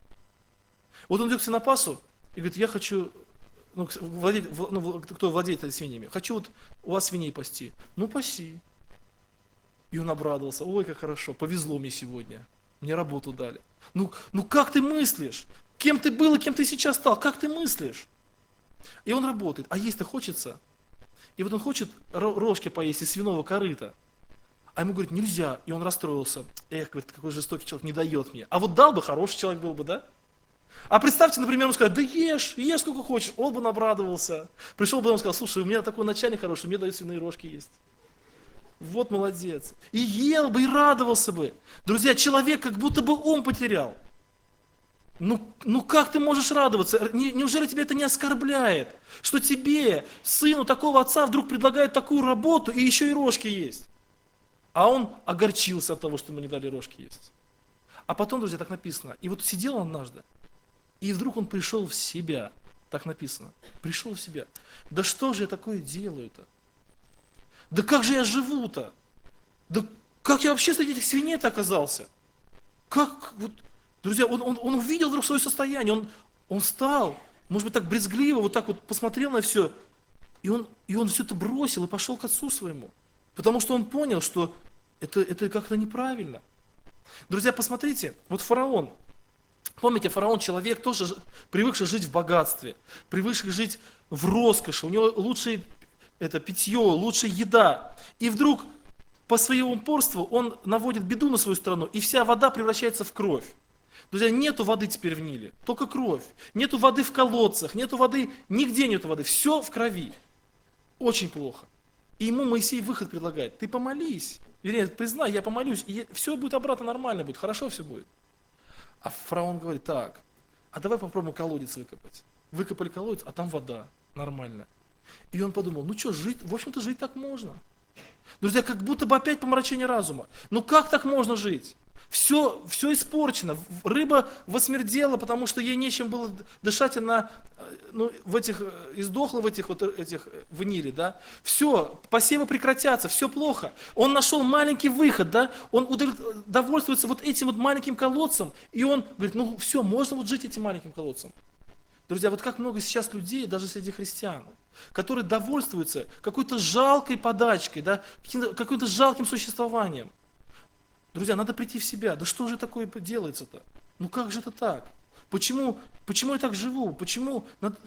Вот он идет к свинопасу и говорит: я хочу, кто владеет этими свиньями, хочу вот у вас свиней пасти. Ну, паси. И он обрадовался: ой, как хорошо, повезло мне сегодня, мне работу дали. Ну как ты мыслишь? Кем ты был и кем ты сейчас стал? Как ты мыслишь? И он работает, а есть-то хочется. И вот он хочет рожки поесть из свиного корыта. А ему говорит: нельзя. И он расстроился. Эх, говорит, какой жестокий человек, не дает мне. А вот дал бы, хороший человек был бы, да? А представьте, например, он сказал, да ешь, ешь сколько хочешь, он бы обрадовался. Пришел бы и он сказал, слушай, у меня такой начальник хороший, мне дают свиные рожки есть. Вот молодец. И ел бы, и радовался бы. Друзья, человек как будто бы ум потерял. Ну как ты можешь радоваться? Неужели тебя это не оскорбляет? Что тебе, сыну такого отца, вдруг предлагают такую работу и еще и рожки есть? А он огорчился от того, что ему не дали рожки есть. А потом, друзья, так написано. И вот сидел он однажды, и вдруг он пришел в себя. Так написано. Пришел в себя. Да что же я такое делаю-то? Да как же я живу-то? Да как я вообще среди этих свиней-то оказался? Как, вот, друзья, он увидел вдруг свое состояние, он встал, может быть, так брезгливо, вот так вот посмотрел на все, и он все это бросил и пошел к отцу своему. Потому что он понял, что это как-то неправильно. Друзья, посмотрите, вот фараон, помните, фараон человек тоже привыкший жить в богатстве, привыкший жить в роскоши, у него лучшее это питье, лучшая еда. И вдруг по своему упорству он наводит беду на свою страну, и вся вода превращается в кровь. Друзья, нету воды теперь в Ниле, только кровь. Нету воды в колодцах, нету воды, нигде нету воды, все в крови. Очень плохо. И ему Моисей выход предлагает. Ты помолись, вернее, признай, я помолюсь, и все будет обратно нормально будет, хорошо все будет. А фараон говорит, так, а давай попробуем колодец выкопать. Выкопали колодец, а там вода, нормально. И он подумал, ну что, жить, в общем-то, жить так можно. Друзья, как будто бы опять помрачение разума. Ну как так можно жить? Все испорчено. Рыба восмердела, потому что ей нечем было дышать, она издохла в в Ниле, да. Все, посевы прекратятся, все плохо. Он нашел маленький выход, да, он довольствуется вот этим вот маленьким колодцем, и он говорит, ну все, можно вот жить этим маленьким колодцем. Друзья, вот как много сейчас людей, даже среди христиан, которые довольствуются какой-то жалкой подачкой, да, каким-то жалким существованием. Друзья, надо прийти в себя. Да что же такое делается-то? Ну как же это так? Почему я так живу? Почему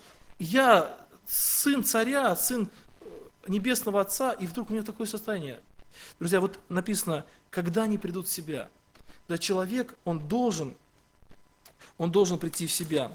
я сын царя, сын небесного отца, и вдруг у меня такое состояние? Друзья, вот написано, когда они придут в себя. Да, человек, он должен прийти в себя.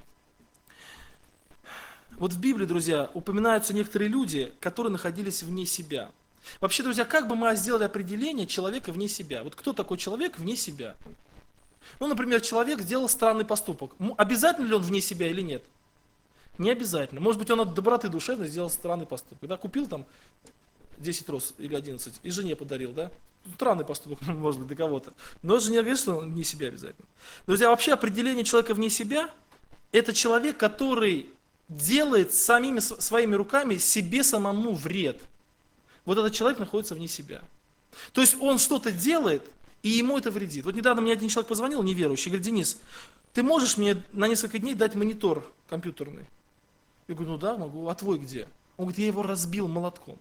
Вот в Библии, друзья, упоминаются некоторые люди, которые находились вне себя. Вообще, друзья, как бы мы сделали определение человека вне себя? Вот кто такой человек вне себя? Ну, например, человек сделал странный поступок. Обязательно ли он вне себя или нет? Не обязательно. Может быть, он от доброты душевной сделал странный поступок. Да, купил там 10 роз или 11 и жене подарил, да? Странный поступок, может быть, для кого-то. Но это же не говорит, что он вне себя обязательно. Друзья, вообще определение человека вне себя – это человек, который делает своими руками себе самому вред. Вот этот человек находится вне себя. То есть он что-то делает, и ему это вредит. Вот недавно мне один человек позвонил, неверующий, говорит, Денис, ты можешь мне на несколько дней дать монитор компьютерный? Я говорю, ну да, могу. А твой где? Он говорит, я его разбил молотком.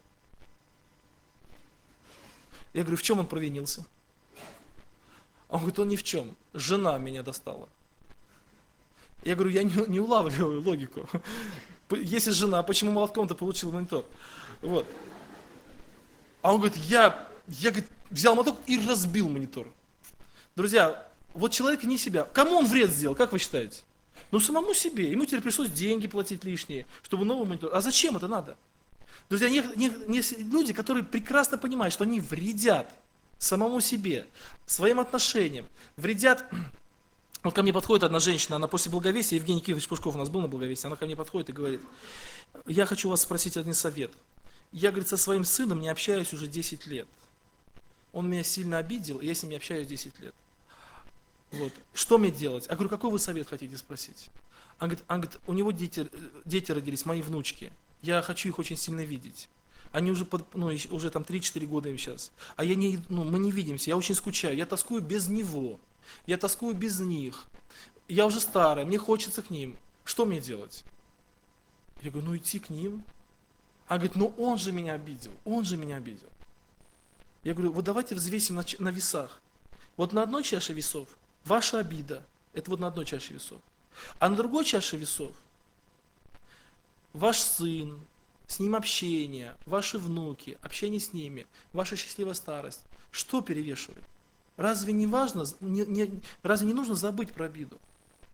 Я говорю, в чем он провинился? А он говорит, он ни в чем. Жена меня достала. Я говорю, я не улавливаю логику. Если жена, почему молотком-то получил монитор? Вот. А он говорит, я говорит, взял молоток и разбил монитор. Друзья, вот человек не себя. Кому он вред сделал, как вы считаете? Ну, самому себе. Ему теперь пришлось деньги платить лишние, чтобы новый монитор. А зачем это надо? Друзья, есть люди, которые прекрасно понимают, что они вредят самому себе, своим отношениям, вредят. Вот ко мне подходит одна женщина, она после благовестия, Евгений Киевич Пушков у нас был на благовестии, она ко мне подходит и говорит, я хочу вас спросить один совет. Я, говорит, со своим сыном не общаюсь уже 10 лет. Он меня сильно обидел, и я с ним не общаюсь 10 лет. Вот. Что мне делать? Я говорю, какой вы совет хотите спросить? Он говорит, у него дети родились, мои внучки. Я хочу их очень сильно видеть. Они уже, уже там 3-4 года им сейчас. А мы не видимся, я очень скучаю, я тоскую без него. Я тоскую без них. Я уже старая, мне хочется к ним. Что мне делать? Я говорю, идти к ним. Она говорит, он же меня обидел, он же меня обидел. Я говорю, вот давайте взвесим на весах. Вот на одной чаше весов ваша обида, это вот на одной чаше весов. А на другой чаше весов ваш сын, с ним общение, ваши внуки, общение с ними, ваша счастливая старость. Что перевешивает? Разве не важно, разве не нужно забыть про обиду?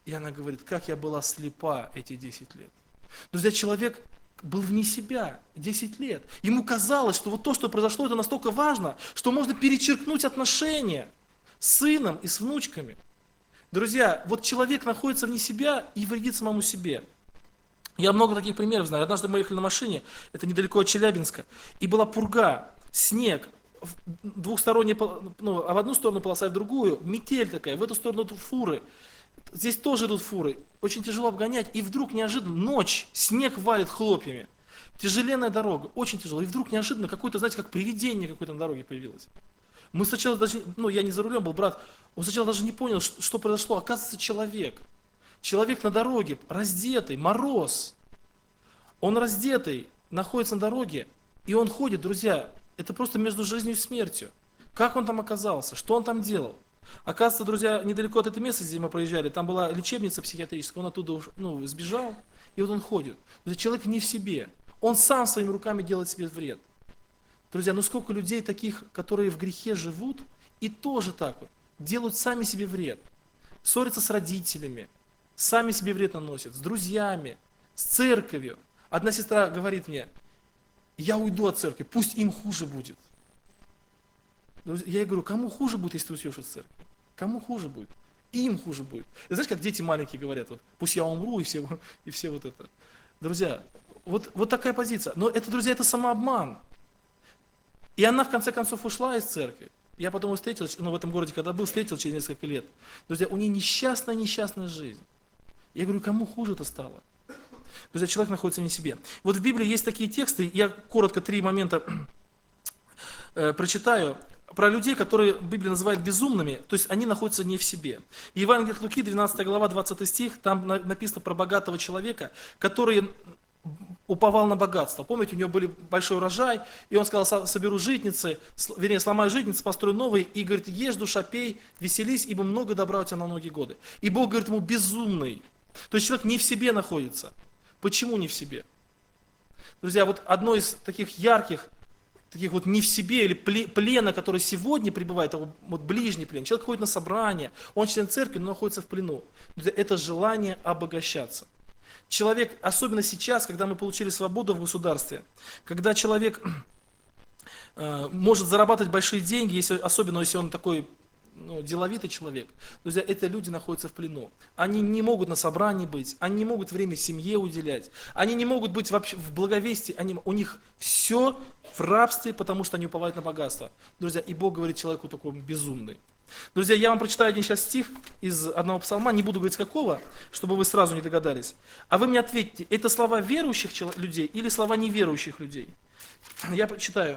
И она говорит, как я была слепа эти 10 лет. Друзья, человек был вне себя 10 лет. Ему казалось, что вот то, что произошло, это настолько важно, что можно перечеркнуть отношения с сыном и с внучками. Друзья, вот человек находится вне себя и вредит самому себе. Я много таких примеров знаю. Однажды мы ехали на машине, это недалеко от Челябинска, и была пурга, снег, двухсторонняя, ну, а в одну сторону полоса, в другую, метель такая, в эту сторону тут фуры. Здесь тоже идут фуры, очень тяжело обгонять, и вдруг неожиданно ночь, снег валит хлопьями, тяжеленная дорога, очень тяжело, и вдруг неожиданно какое-то, знаете, как привидение какое-то на дороге появилось. Мы сначала даже, ну я не за рулем был, брат, он сначала даже не понял, что произошло, оказывается человек. Человек на дороге, раздетый, мороз, он раздетый, находится на дороге, и он ходит, друзья, это просто между жизнью и смертью. Как он там оказался, что он там делал? Оказывается, друзья, недалеко от этого места, где мы проезжали, там была лечебница психиатрическая, он оттуда сбежал, и вот он ходит. Друзья, человек не в себе, он сам своими руками делает себе вред. Друзья, ну сколько людей таких, которые в грехе живут, и тоже так вот, делают сами себе вред. Ссорятся с родителями, сами себе вред наносят, с друзьями, с церковью. Одна сестра говорит мне, я уйду от церкви, пусть им хуже будет. Я ей говорю, кому хуже будет, если ты уйдешь от церкви? Кому хуже будет? Им хуже будет. И знаешь, как дети маленькие говорят, вот, пусть я умру, и все вот это. Друзья, вот такая позиция. Но это, друзья, это самообман. И она, в конце концов, ушла из церкви. Я потом встретил, в этом городе, когда был, встретил через несколько лет. Друзья, у нее несчастная жизнь. Я говорю, кому хуже это стало? Друзья, человек находится не в себе. Вот в Библии есть такие тексты, я коротко 3 момента прочитаю, про людей, которые Библия называет безумными, то есть они находятся не в себе. Евангелие от Луки, 12 глава, 20 стих, там написано про богатого человека, который уповал на богатство. Помните, у него был большой урожай, и он сказал, соберу житницы, вернее, сломаю житницы, построю новые, и говорит, ешь, душа, пей, веселись, ибо много добра у тебя на многие годы. И Бог говорит ему, безумный. То есть человек не в себе находится. Почему не в себе? Друзья, вот одно из таких ярких, таких вот не в себе или плена, который сегодня пребывает, вот ближний плен. Человек ходит на собрание, он член церкви, но находится в плену. Это желание обогащаться. Человек, особенно сейчас, когда мы получили свободу в государстве, когда человек может зарабатывать большие деньги, особенно если он такой деловитый человек, друзья, это люди находятся в плену. Они не могут на собрании быть, они не могут время семье уделять, они не могут быть вообще в благовестии, у них все в рабстве, потому что они уповают на богатство. Друзья, и Бог говорит человеку такому безумный. Друзья, я вам прочитаю один сейчас стих из одного псалма, не буду говорить с какого, чтобы вы сразу не догадались. А вы мне ответьте, это слова верующих людей или слова неверующих людей? Я прочитаю.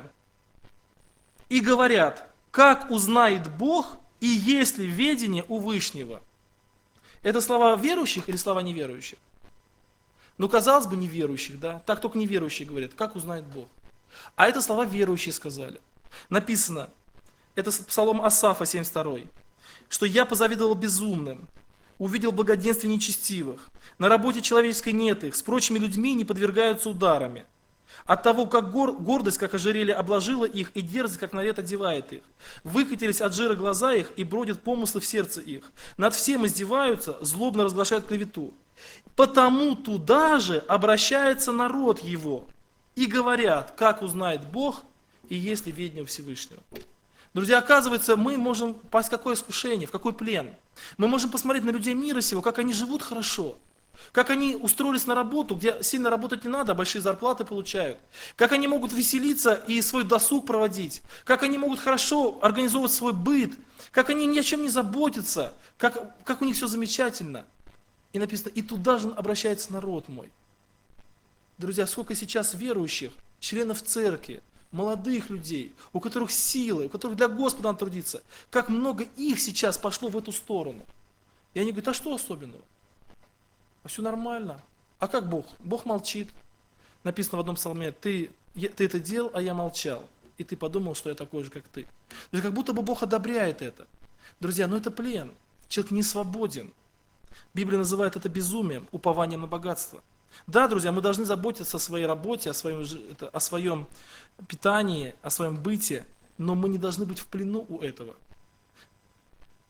И говорят, как узнает Бог, и есть ли ведение у Вышнего? Это слова верующих или слова неверующих? Ну, казалось бы, неверующих, да? Так только неверующие говорят, как узнает Бог? А это слова верующие сказали. Написано, это Псалом Асафа 72, что я позавидовал безумным, увидел благоденствие нечестивых, на работе человеческой нет их, с прочими людьми не подвергаются ударами. От того, как гордость, как ожерелье, обложила их, и дерзость, как навет, одевает их. Выкатились от жира глаза их, и бродят помыслы в сердце их. Над всем издеваются, злобно разглашают клевету. Потому туда же обращается народ его, и говорят, как узнает Бог, и есть ли ведение у Всевышнего. Друзья, оказывается, мы можем попасть в какое искушение, в какой плен. Мы можем посмотреть на людей мира сего, как они живут хорошо. Как они устроились на работу, где сильно работать не надо, а большие зарплаты получают. Как они могут веселиться и свой досуг проводить. Как они могут хорошо организовывать свой быт. Как они ни о чем не заботятся. Как у них все замечательно. И написано, и туда же обращается народ мой. Друзья, сколько сейчас верующих, членов церкви, молодых людей, у которых силы, у которых для Господа надо трудиться. Как много их сейчас пошло в эту сторону. И они говорят, а что особенного? А все нормально. А как Бог? Бог молчит. Написано в одном псалме, ты это делал, а я молчал. И ты подумал, что я такой же, как ты. То есть как будто бы Бог одобряет это. Друзья, это плен. Человек не свободен. Библия называет это безумием, упованием на богатство. Да, друзья, мы должны заботиться о своей работе, о своем питании, о своем быте, но мы не должны быть в плену у этого.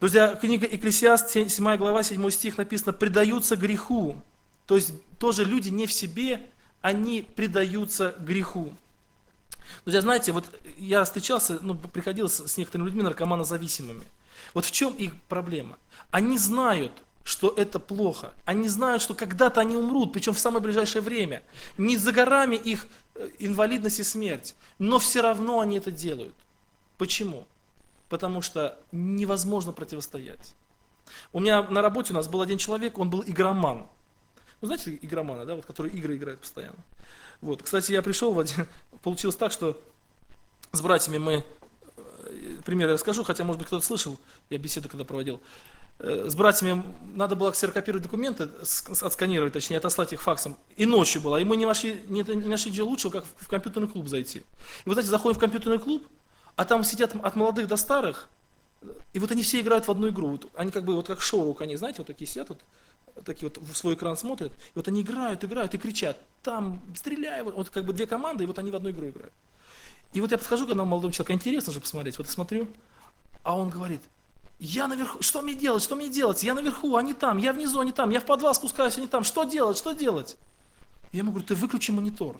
Друзья, книга Екклесиаст, 7 глава, 7 стих написано: предаются греху. То есть тоже люди не в себе, они предаются греху. Друзья, знаете, вот я встречался, приходилось с некоторыми людьми, наркоманозависимыми. Вот в чем их проблема? Они знают, что это плохо. Они знают, что когда-то они умрут, причем в самое ближайшее время. Не за горами их инвалидность и смерть, но все равно они это делают. Почему? Потому что невозможно противостоять. У меня на работе у нас был один человек, он был игроман. Вы знаете игромана, да, вот, который игры играет постоянно. Вот. Кстати, я пришел, получилось так, что с братьями мы, пример я расскажу, хотя, может быть, кто-то слышал, я беседу когда проводил. С братьями надо было ксерокопировать документы, отсканировать, точнее, отослать их факсом. И ночью было, и мы не нашли ничего лучшего, как в компьютерный клуб зайти. И вот, знаете, заходим в компьютерный клуб, а там сидят от молодых до старых, и вот они все играют в одну игру. Вот они как бы, вот как шоу, они, знаете, вот такие сидят, вот, такие вот в свой экран смотрят, и вот они играют и кричат: там, стреляй, вот как бы две команды, и вот они в одну игру играют. И вот я подхожу к одному молодому человеку: интересно же посмотреть, вот я смотрю, а он говорит: я наверху, что мне делать, я наверху, они там, я внизу, они там, я в подвал спускаюсь, они там, что делать? Я ему говорю: ты выключи монитор.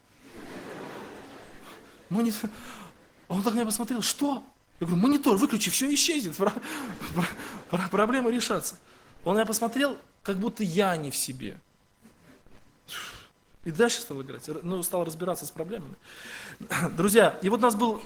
Он так на меня посмотрел: что? Я говорю: монитор выключи, все исчезнет, проблемы решатся. Он на меня посмотрел, как будто я не в себе. И дальше стал играть, стал разбираться с проблемами. Друзья, и вот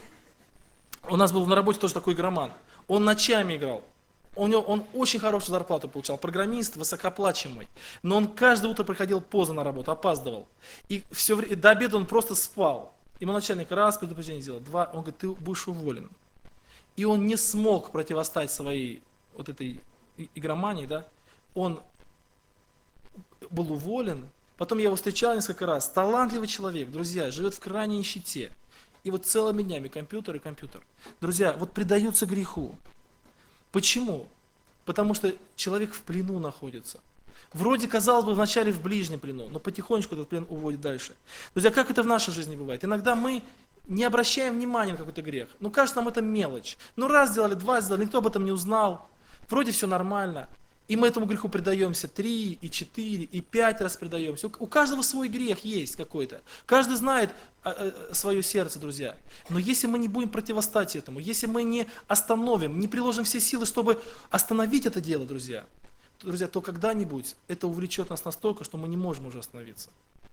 у нас был на работе тоже такой игроман. Он ночами играл. Он очень хорошую зарплату получал, программист, высокооплачиваемый. Но он каждое утро приходил поздно на работу, опаздывал. И до обеда он просто спал. Ему начальник раз предупреждение сделал, два, он говорит: ты будешь уволен. И он не смог противостоять своей вот этой игромании, да. Он был уволен. Потом я его встречал несколько раз. Талантливый человек, друзья, живет в крайней нищете. И вот целыми днями компьютер. Друзья, вот предаются греху. Почему? Потому что человек в плену находится. Вроде, казалось бы, вначале в ближнем плену, но потихонечку этот плен уводит дальше. Друзья, как это в нашей жизни бывает? Иногда мы не обращаем внимания на какой-то грех. Кажется нам это мелочь. Раз сделали, два сделали, никто об этом не узнал. Вроде все нормально. И мы этому греху предаемся 3, и 4, и 5 раз предаемся. У каждого свой грех есть какой-то. Каждый знает свое сердце, друзья. Но если мы не будем противостать этому, если мы не остановим, не приложим все силы, чтобы остановить это дело, друзья, то когда-нибудь это увлечет нас настолько, что мы не можем уже остановиться.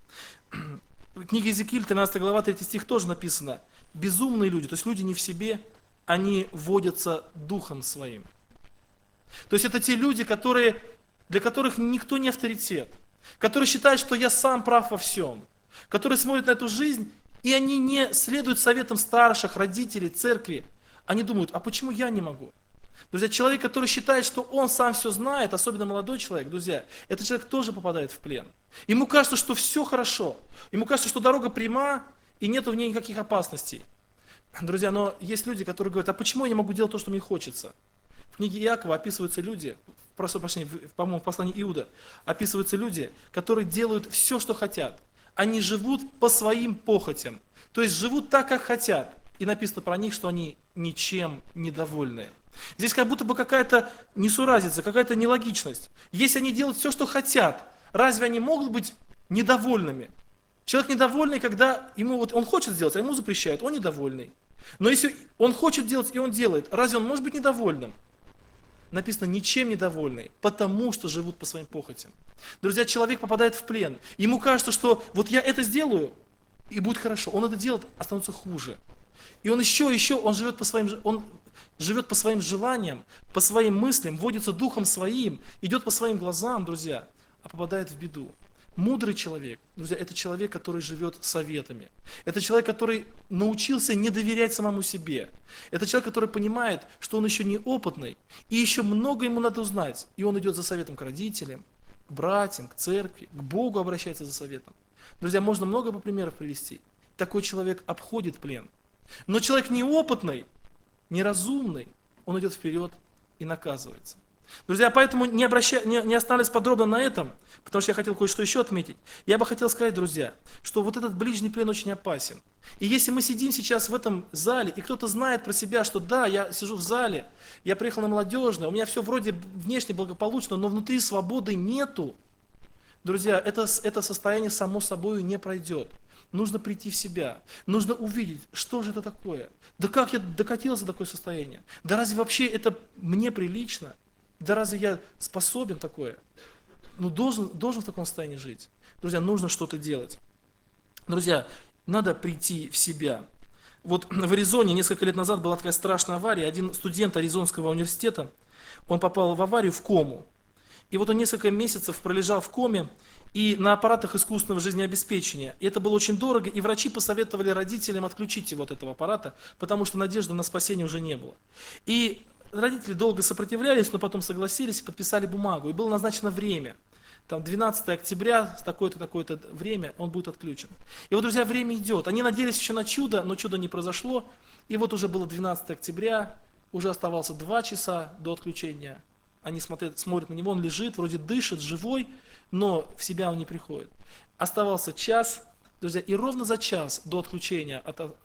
В книге Иезекииль, 13 глава, 3 стих тоже написано: безумные люди, то есть люди не в себе, они водятся духом своим. То есть это те люди, для которых никто не авторитет, которые считают, что я сам прав во всем, которые смотрят на эту жизнь, и они не следуют советам старших, родителей, церкви. Они думают: а почему я не могу? Друзья, человек, который считает, что он сам все знает, особенно молодой человек, друзья, этот человек тоже попадает в плен. Ему кажется, что все хорошо, ему кажется, что дорога пряма, и нет в ней никаких опасностей. Друзья, но есть люди, которые говорят: а почему я не могу делать то, что мне хочется? В книге Иакова описываются люди, прошу прощения, по-моему, в послании Иуда, описываются люди, которые делают все, что хотят. Они живут по своим похотям, то есть живут так, как хотят. И написано про них, что они ничем недовольны. Здесь как будто бы какая-то несуразица, какая-то нелогичность. Если они делают все, что хотят, разве они могут быть недовольными? Человек недовольный, когда он хочет сделать, а ему запрещают, он недовольный. Но если он хочет делать и он делает, разве он может быть недовольным? Написано: ничем недовольный, потому что живут по своим похотям. Друзья, человек попадает в плен. Ему кажется, что вот я это сделаю, и будет хорошо. Он это делает, а становится хуже. И он он живет по своим желаниям, по своим мыслям, водится духом своим, идет по своим глазам, друзья, а попадает в беду. Мудрый человек, друзья, это человек, который живет советами. Это человек, который научился не доверять самому себе. Это человек, который понимает, что он еще не опытный, и еще много ему надо узнать. И он идет за советом к родителям, к братьям, к церкви, к Богу обращается за советом. Друзья, можно много примеров привести. Такой человек обходит плен. Но человек неопытный, неразумный, он идет вперед и наказывается. Друзья, поэтому не останавливаясь подробно на этом, потому что я хотел кое-что еще отметить, я бы хотел сказать, друзья, что вот этот ближний плен очень опасен. И если мы сидим сейчас в этом зале, и кто-то знает про себя, что да, я сижу в зале, я приехал на Молодежное, у меня все вроде внешне благополучно, но внутри свободы нету, друзья, это состояние само собой не пройдет. Нужно прийти в себя, нужно увидеть, что же это такое. Да как я докатился до такое состояние? Да разве вообще это мне прилично? Да разве я способен такое? Ну, должен в таком состоянии жить. Друзья, нужно что-то делать. Друзья, надо прийти в себя. Вот в Аризоне несколько лет назад была такая страшная авария. Один студент Аризонского университета, он попал в аварию, в кому. И вот он несколько месяцев пролежал в коме и на аппаратах искусственного жизнеобеспечения. И это было очень дорого, и врачи посоветовали родителям отключить его от этого аппарата, потому что надежды на спасение уже не было. И родители долго сопротивлялись, но потом согласились и подписали бумагу. И было назначено время. Там 12 октября, такое-то, такое-то время, он будет отключен. И вот, друзья, время идет. Они надеялись еще на чудо, но чудо не произошло. И вот уже было 12 октября, уже оставалось 2 часа до отключения. Они смотрят на него, он лежит, вроде дышит, живой, но в себя он не приходит. Оставался час, друзья, и ровно за час до отключения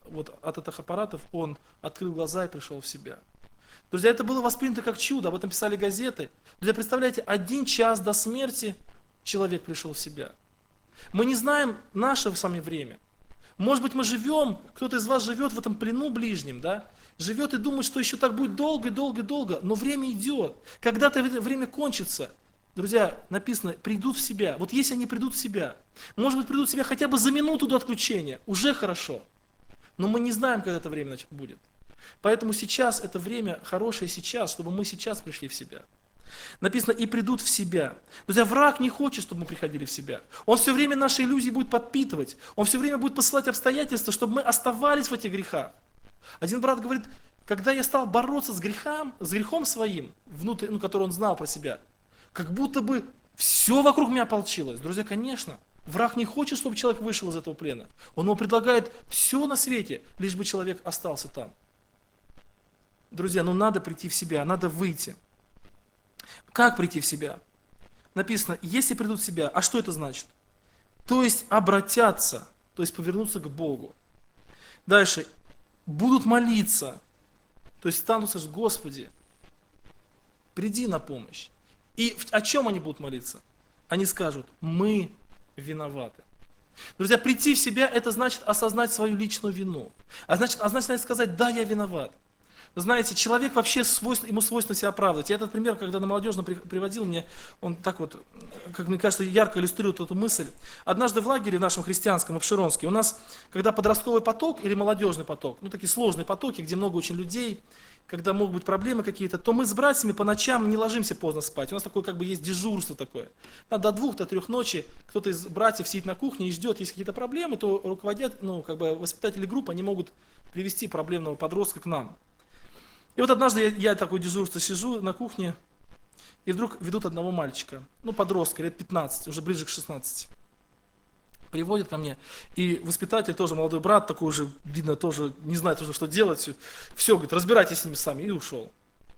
от этих аппаратов он открыл глаза и пришел в себя. Друзья, это было воспринято как чудо, об этом писали газеты. Друзья, представляете, 1 час до смерти человек пришел в себя. Мы не знаем наше с вами время. Может быть, мы живем, кто-то из вас живет в этом плену ближнем, да? Живет и думает, что еще так будет долго, долго, долго, но время идет. Когда-то время кончится. Друзья, написано, придут в себя. Вот если они придут в себя, может быть, придут в себя хотя бы за минуту до отключения, уже хорошо. Но мы не знаем, когда это время будет. Поэтому сейчас это время хорошее сейчас, чтобы мы сейчас пришли в себя. Написано, и придут в себя. Друзья, враг не хочет, чтобы мы приходили в себя. Он все время наши иллюзии будет подпитывать. Он все время будет посылать обстоятельства, чтобы мы оставались в этих грехах. Один брат говорит, когда я стал бороться с грехом своим, который он знал про себя, как будто бы все вокруг меня ополчилось. Друзья, конечно, враг не хочет, чтобы человек вышел из этого плена. Он ему предлагает все на свете, лишь бы человек остался там. Друзья, надо прийти в себя, надо выйти. Как прийти в себя? Написано, если придут в себя, а что это значит? То есть обратятся, то есть повернуться к Богу. Дальше, будут молиться, то есть станут сказать, Господи, приди на помощь. И о чем они будут молиться? Они скажут, мы виноваты. Друзья, прийти в себя, это значит осознать свою личную вину. А значит сказать, да, я виноват. Знаете, человек вообще ему свойственно себя оправдывать. Я этот пример, когда на Молодежном приводил, он так вот, как мне кажется, ярко иллюстрирует эту мысль. Однажды в лагере в нашем христианском, в Обширонске, у нас, когда подростковый поток или молодежный поток, такие сложные потоки, где много очень людей, когда могут быть проблемы какие-то, то мы с братьями по ночам не ложимся поздно спать. У нас такое есть дежурство такое. До 2, до 3 ночи кто-то из братьев сидит на кухне и ждет, есть какие-то проблемы, то воспитатели группы, они могут привести проблемного подростка к нам. И вот однажды я такое дежурство сижу на кухне, и вдруг ведут одного мальчика, подростка, лет 15, уже ближе к 16. Приводят ко мне, и воспитатель, тоже молодой брат, такой уже, видно, тоже не знает уже, что делать. Все, говорит, разбирайтесь с ними сами, и ушел.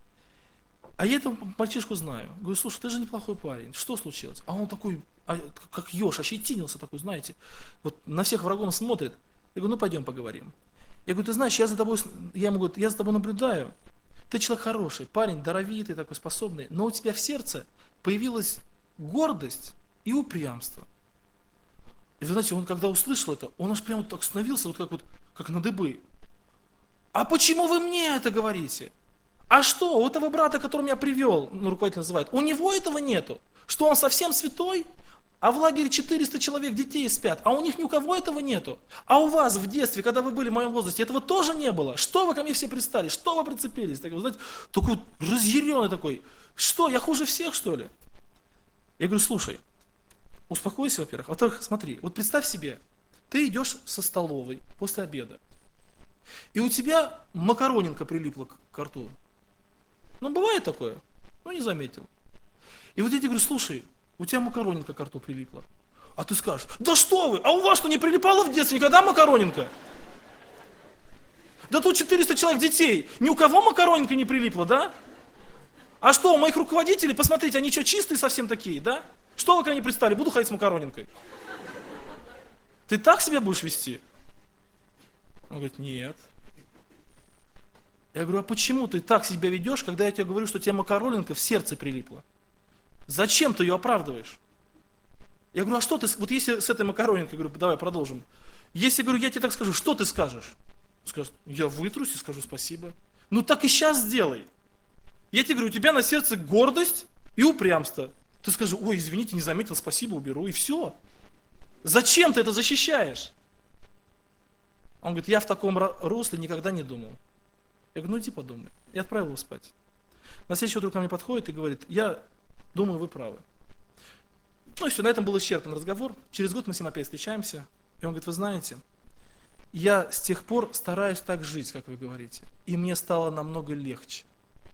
А я этого мальчишку знаю. Говорю, слушай, ты же неплохой парень, что случилось? А он такой, как еж, ощетинился такой, знаете, вот на всех врагов смотрит. Я говорю, пойдем поговорим. Я говорю, ты знаешь, я за тобой наблюдаю. Ты человек хороший, парень, даровитый, такой способный, но у тебя в сердце появилась гордость и упрямство. И вы знаете, он когда услышал это, он аж прямо так остановился, как на дыбы. А почему вы мне это говорите? А что, у этого брата, который меня привел, руководитель называет, у него этого нету? Что он совсем святой? А в лагере 400 человек детей спят, а у них ни у кого этого нету. А у вас в детстве, когда вы были в моем возрасте, этого тоже не было. Что вы ко мне все пристали? Что вы прицепились? Так, знаете, такой разъяренный такой. Что, я хуже всех, что ли? Я говорю, слушай, успокойся, во-первых. Во-вторых, смотри, вот представь себе, ты идешь со столовой после обеда, и у тебя макаронинка прилипла к рту. Бывает такое? Не заметил. И вот я тебе говорю, слушай, у тебя макаронинка к рту прилипла. А ты скажешь, да что вы, а у вас что, не прилипало в детстве никогда макаронинка? Да тут 400 человек детей, ни у кого макаронинка не прилипла, да? А что, у моих руководителей, посмотрите, они что, чистые совсем такие, да? Что вы ко мне пристали? Буду ходить с макаронинкой. Ты так себя будешь вести? Он говорит, нет. Я говорю, а почему ты так себя ведешь, когда я тебе говорю, что тебе макаронинка в сердце прилипла? Зачем ты ее оправдываешь? Я говорю, а что ты, вот если с этой макаронинкой, говорю, давай продолжим. Если, говорю, я тебе так скажу, что ты скажешь? Скажет, я вытрусь и скажу спасибо. Ну так и сейчас сделай. Я тебе говорю, у тебя на сердце гордость и упрямство. Ты скажи, ой, извините, не заметил, спасибо, уберу, и все. Зачем ты это защищаешь? Он говорит, я в таком русле никогда не думал. Я говорю, ну иди подумай. И отправил его спать. На следующий утро ко мне подходит и говорит, я думаю, вы правы. Ну и все, на этом был исчерпан разговор. Через год мы с ним опять встречаемся. И он говорит, вы знаете, я с тех пор стараюсь так жить, как вы говорите. И мне стало намного легче.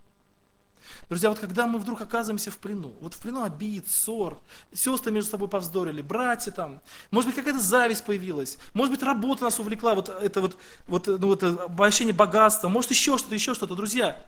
Друзья, вот когда мы вдруг оказываемся в плену, вот в плену обид, ссор, сестры между собой повздорили, братья там, может быть, какая-то зависть появилась, может быть, работа нас увлекла, вот это обольщение богатства, может, еще что-то. Друзья,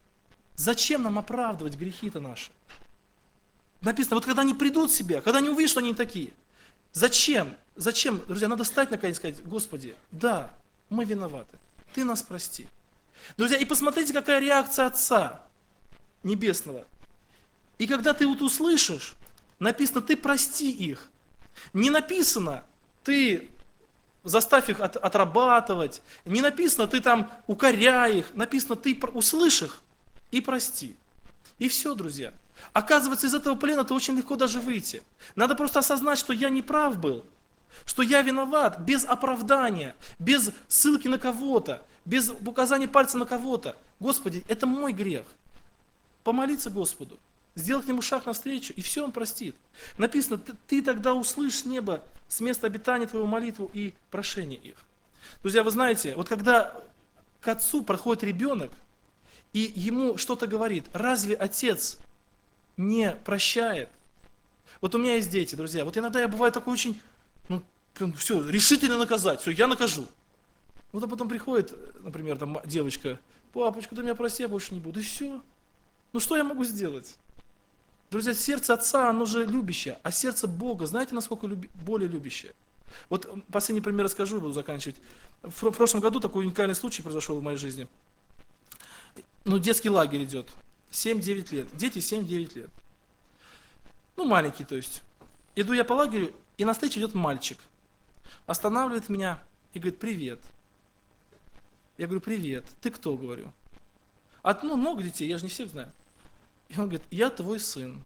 зачем нам оправдывать грехи-то наши? Написано, вот когда они придут в себя, когда они увидят, что они не такие, зачем, друзья, надо встать наконец и сказать, Господи, да, мы виноваты, Ты нас прости. Друзья, и посмотрите, какая реакция Отца Небесного. И когда ты вот услышишь, написано, ты прости их. Не написано, ты заставь их отрабатывать. Не написано, ты там укоряй их. Написано, ты услышь их и прости. И все, друзья. Оказывается, из этого плена-то очень легко даже выйти. Надо просто осознать, что я не прав был. Что я виноват без оправдания, без ссылки на кого-то, без указания пальца на кого-то. Господи, это мой грех. Помолиться Господу, сделать к Нему шаг навстречу, и все Он простит. Написано, ты тогда услышишь с неба, с места обитания твою молитву и прошение их. Друзья, вы знаете, вот когда к отцу проходит ребенок, и ему что-то говорит, разве отец не прощает? Вот у меня есть дети, друзья, вот иногда я бываю такой очень, все, решительно наказать, все, я накажу. Вот а потом приходит, например, там девочка, папочка, ты меня прости, я больше не буду, и все. Ну что я могу сделать? Друзья, сердце Отца, оно же любящее, а сердце Бога, знаете, насколько более любящее? Вот последний пример расскажу, буду заканчивать. В прошлом году такой уникальный случай произошел в моей жизни. Детский лагерь идет, 7-9 лет, дети 7-9 лет. Маленькие, то есть. Иду я по лагерю, и на встречу идет мальчик. Останавливает меня и говорит, привет. Я говорю, привет. Ты кто, говорю? Много детей, я же не всех знаю. И он говорит, я твой сын.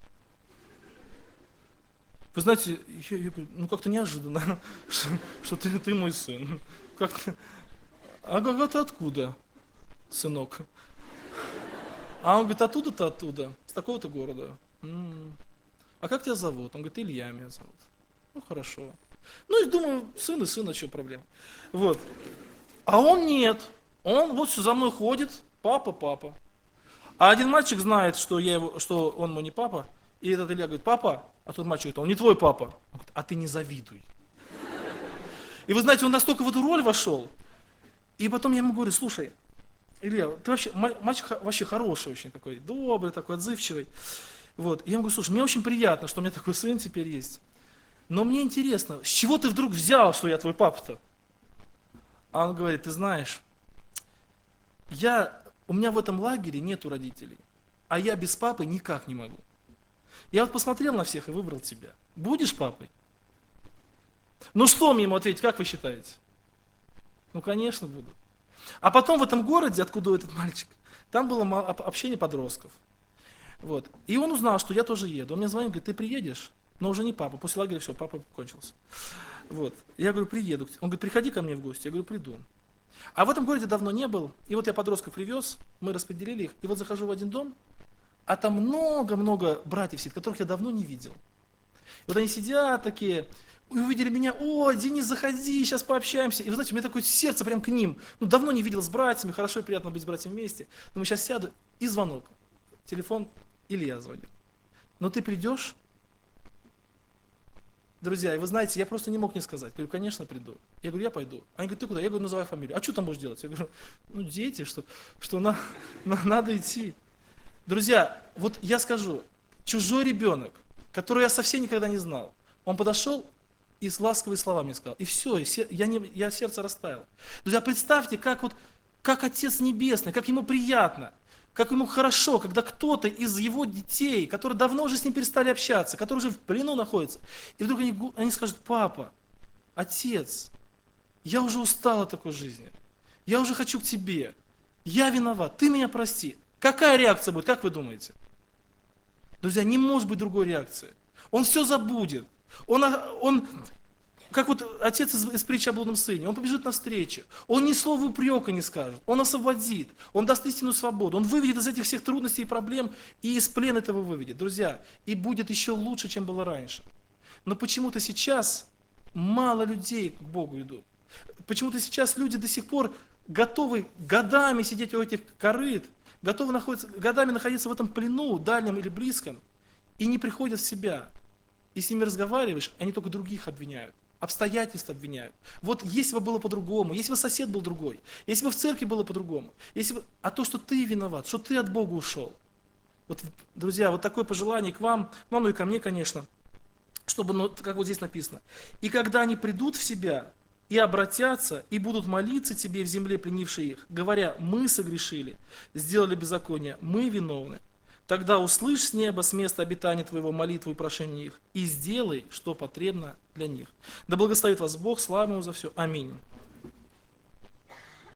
Вы знаете, я говорю, как-то неожиданно, что ты мой сын. Как-то. А ты откуда, сынок? А он говорит, оттуда-то оттуда, с такого-то города. А как тебя зовут? Он говорит, Илья меня зовут. Хорошо. И думаю, сын и сын, а что проблема? Вот. А он нет. Он вот за мной ходит, папа. А один мальчик знает, что он мой не папа, и этот Илья говорит, папа, а тот мальчик говорит, он не твой папа. Он говорит, а ты не завидуй. И вы знаете, он настолько в эту роль вошел, и потом я ему говорю, слушай, Илья, ты вообще, мальчик вообще хороший очень такой, добрый, такой отзывчивый. Вот. И я ему говорю, слушай, мне очень приятно, что у меня такой сын теперь есть. Но мне интересно, с чего ты вдруг взял, что я твой папа-то? А он говорит, ты знаешь, у меня в этом лагере нету родителей, а я без папы никак не могу. Я вот посмотрел на всех и выбрал тебя. Будешь папой? Что мне ему ответить, как вы считаете? Конечно, буду. А потом в этом городе, откуда этот мальчик, там было общение подростков. Вот. И он узнал, что я тоже еду. Он мне звонит, говорит, ты приедешь? Но уже не папа, после лагеря все, папа кончился. Вот. Я говорю, приеду. Он говорит, приходи ко мне в гости. Я говорю, приду. А в этом городе давно не был. И вот я подростков привез, мы распределили их. И вот захожу в один дом, а там много-много братьев сидит, которых я давно не видел. И вот они сидят такие, и увидели меня, о, Денис, заходи, сейчас пообщаемся. И вы знаете, у меня такое сердце прям к ним. Давно не видел с братьями, хорошо и приятно быть с братьями вместе. Думаю, сейчас сяду, и звонок. Телефон, Илья звонит. Ты придешь? Друзья, и вы знаете, я просто не мог не сказать. Я говорю, конечно, приду. Я говорю, я пойду. Они говорят, ты куда? Я говорю, называй фамилию. А что там будешь делать? Я говорю, дети, что надо идти. Друзья, вот я скажу, чужой ребенок, которого я совсем никогда не знал, он подошел и с ласковыми словами сказал, и все, я сердце растаяло. Друзья, представьте, как Отец Небесный, как ему приятно, как ему хорошо, когда кто-то из его детей, которые давно уже с ним перестали общаться, которые уже в плену находятся, и вдруг они скажут: папа, отец, я уже устал от такой жизни, я уже хочу к тебе, я виноват, ты меня прости. Какая реакция будет, как вы думаете? Друзья, не может быть другой реакции. Он все забудет. Он как вот отец из притчи о блудном сыне, он побежит навстречу, он ни слова упрека не скажет, он освободит, он даст истинную свободу, он выведет из этих всех трудностей и проблем, и из плена этого выведет, друзья, и будет еще лучше, чем было раньше. Но почему-то сейчас мало людей к Богу идут. Почему-то сейчас люди до сих пор готовы годами сидеть у этих корыт, готовы годами находиться в этом плену, дальнем или близком, и не приходят в себя. И с ними разговариваешь, они только других обвиняют, обстоятельства обвиняют. Вот если бы было по-другому, если бы сосед был другой, если бы в церкви было по-другому, а то, что ты виноват, что ты от Бога ушел. Вот, друзья, вот такое пожелание к вам, ну и ко мне, конечно, чтобы, как вот здесь написано, и когда они придут в себя и обратятся, и будут молиться тебе в земле, пленившей их, говоря: мы согрешили, сделали беззаконие, мы виновны. Тогда услышь с неба, с места обитания твоего, молитву и прошение их, и сделай, что потребно для них. Да благословит вас Бог, слава ему за все. Аминь.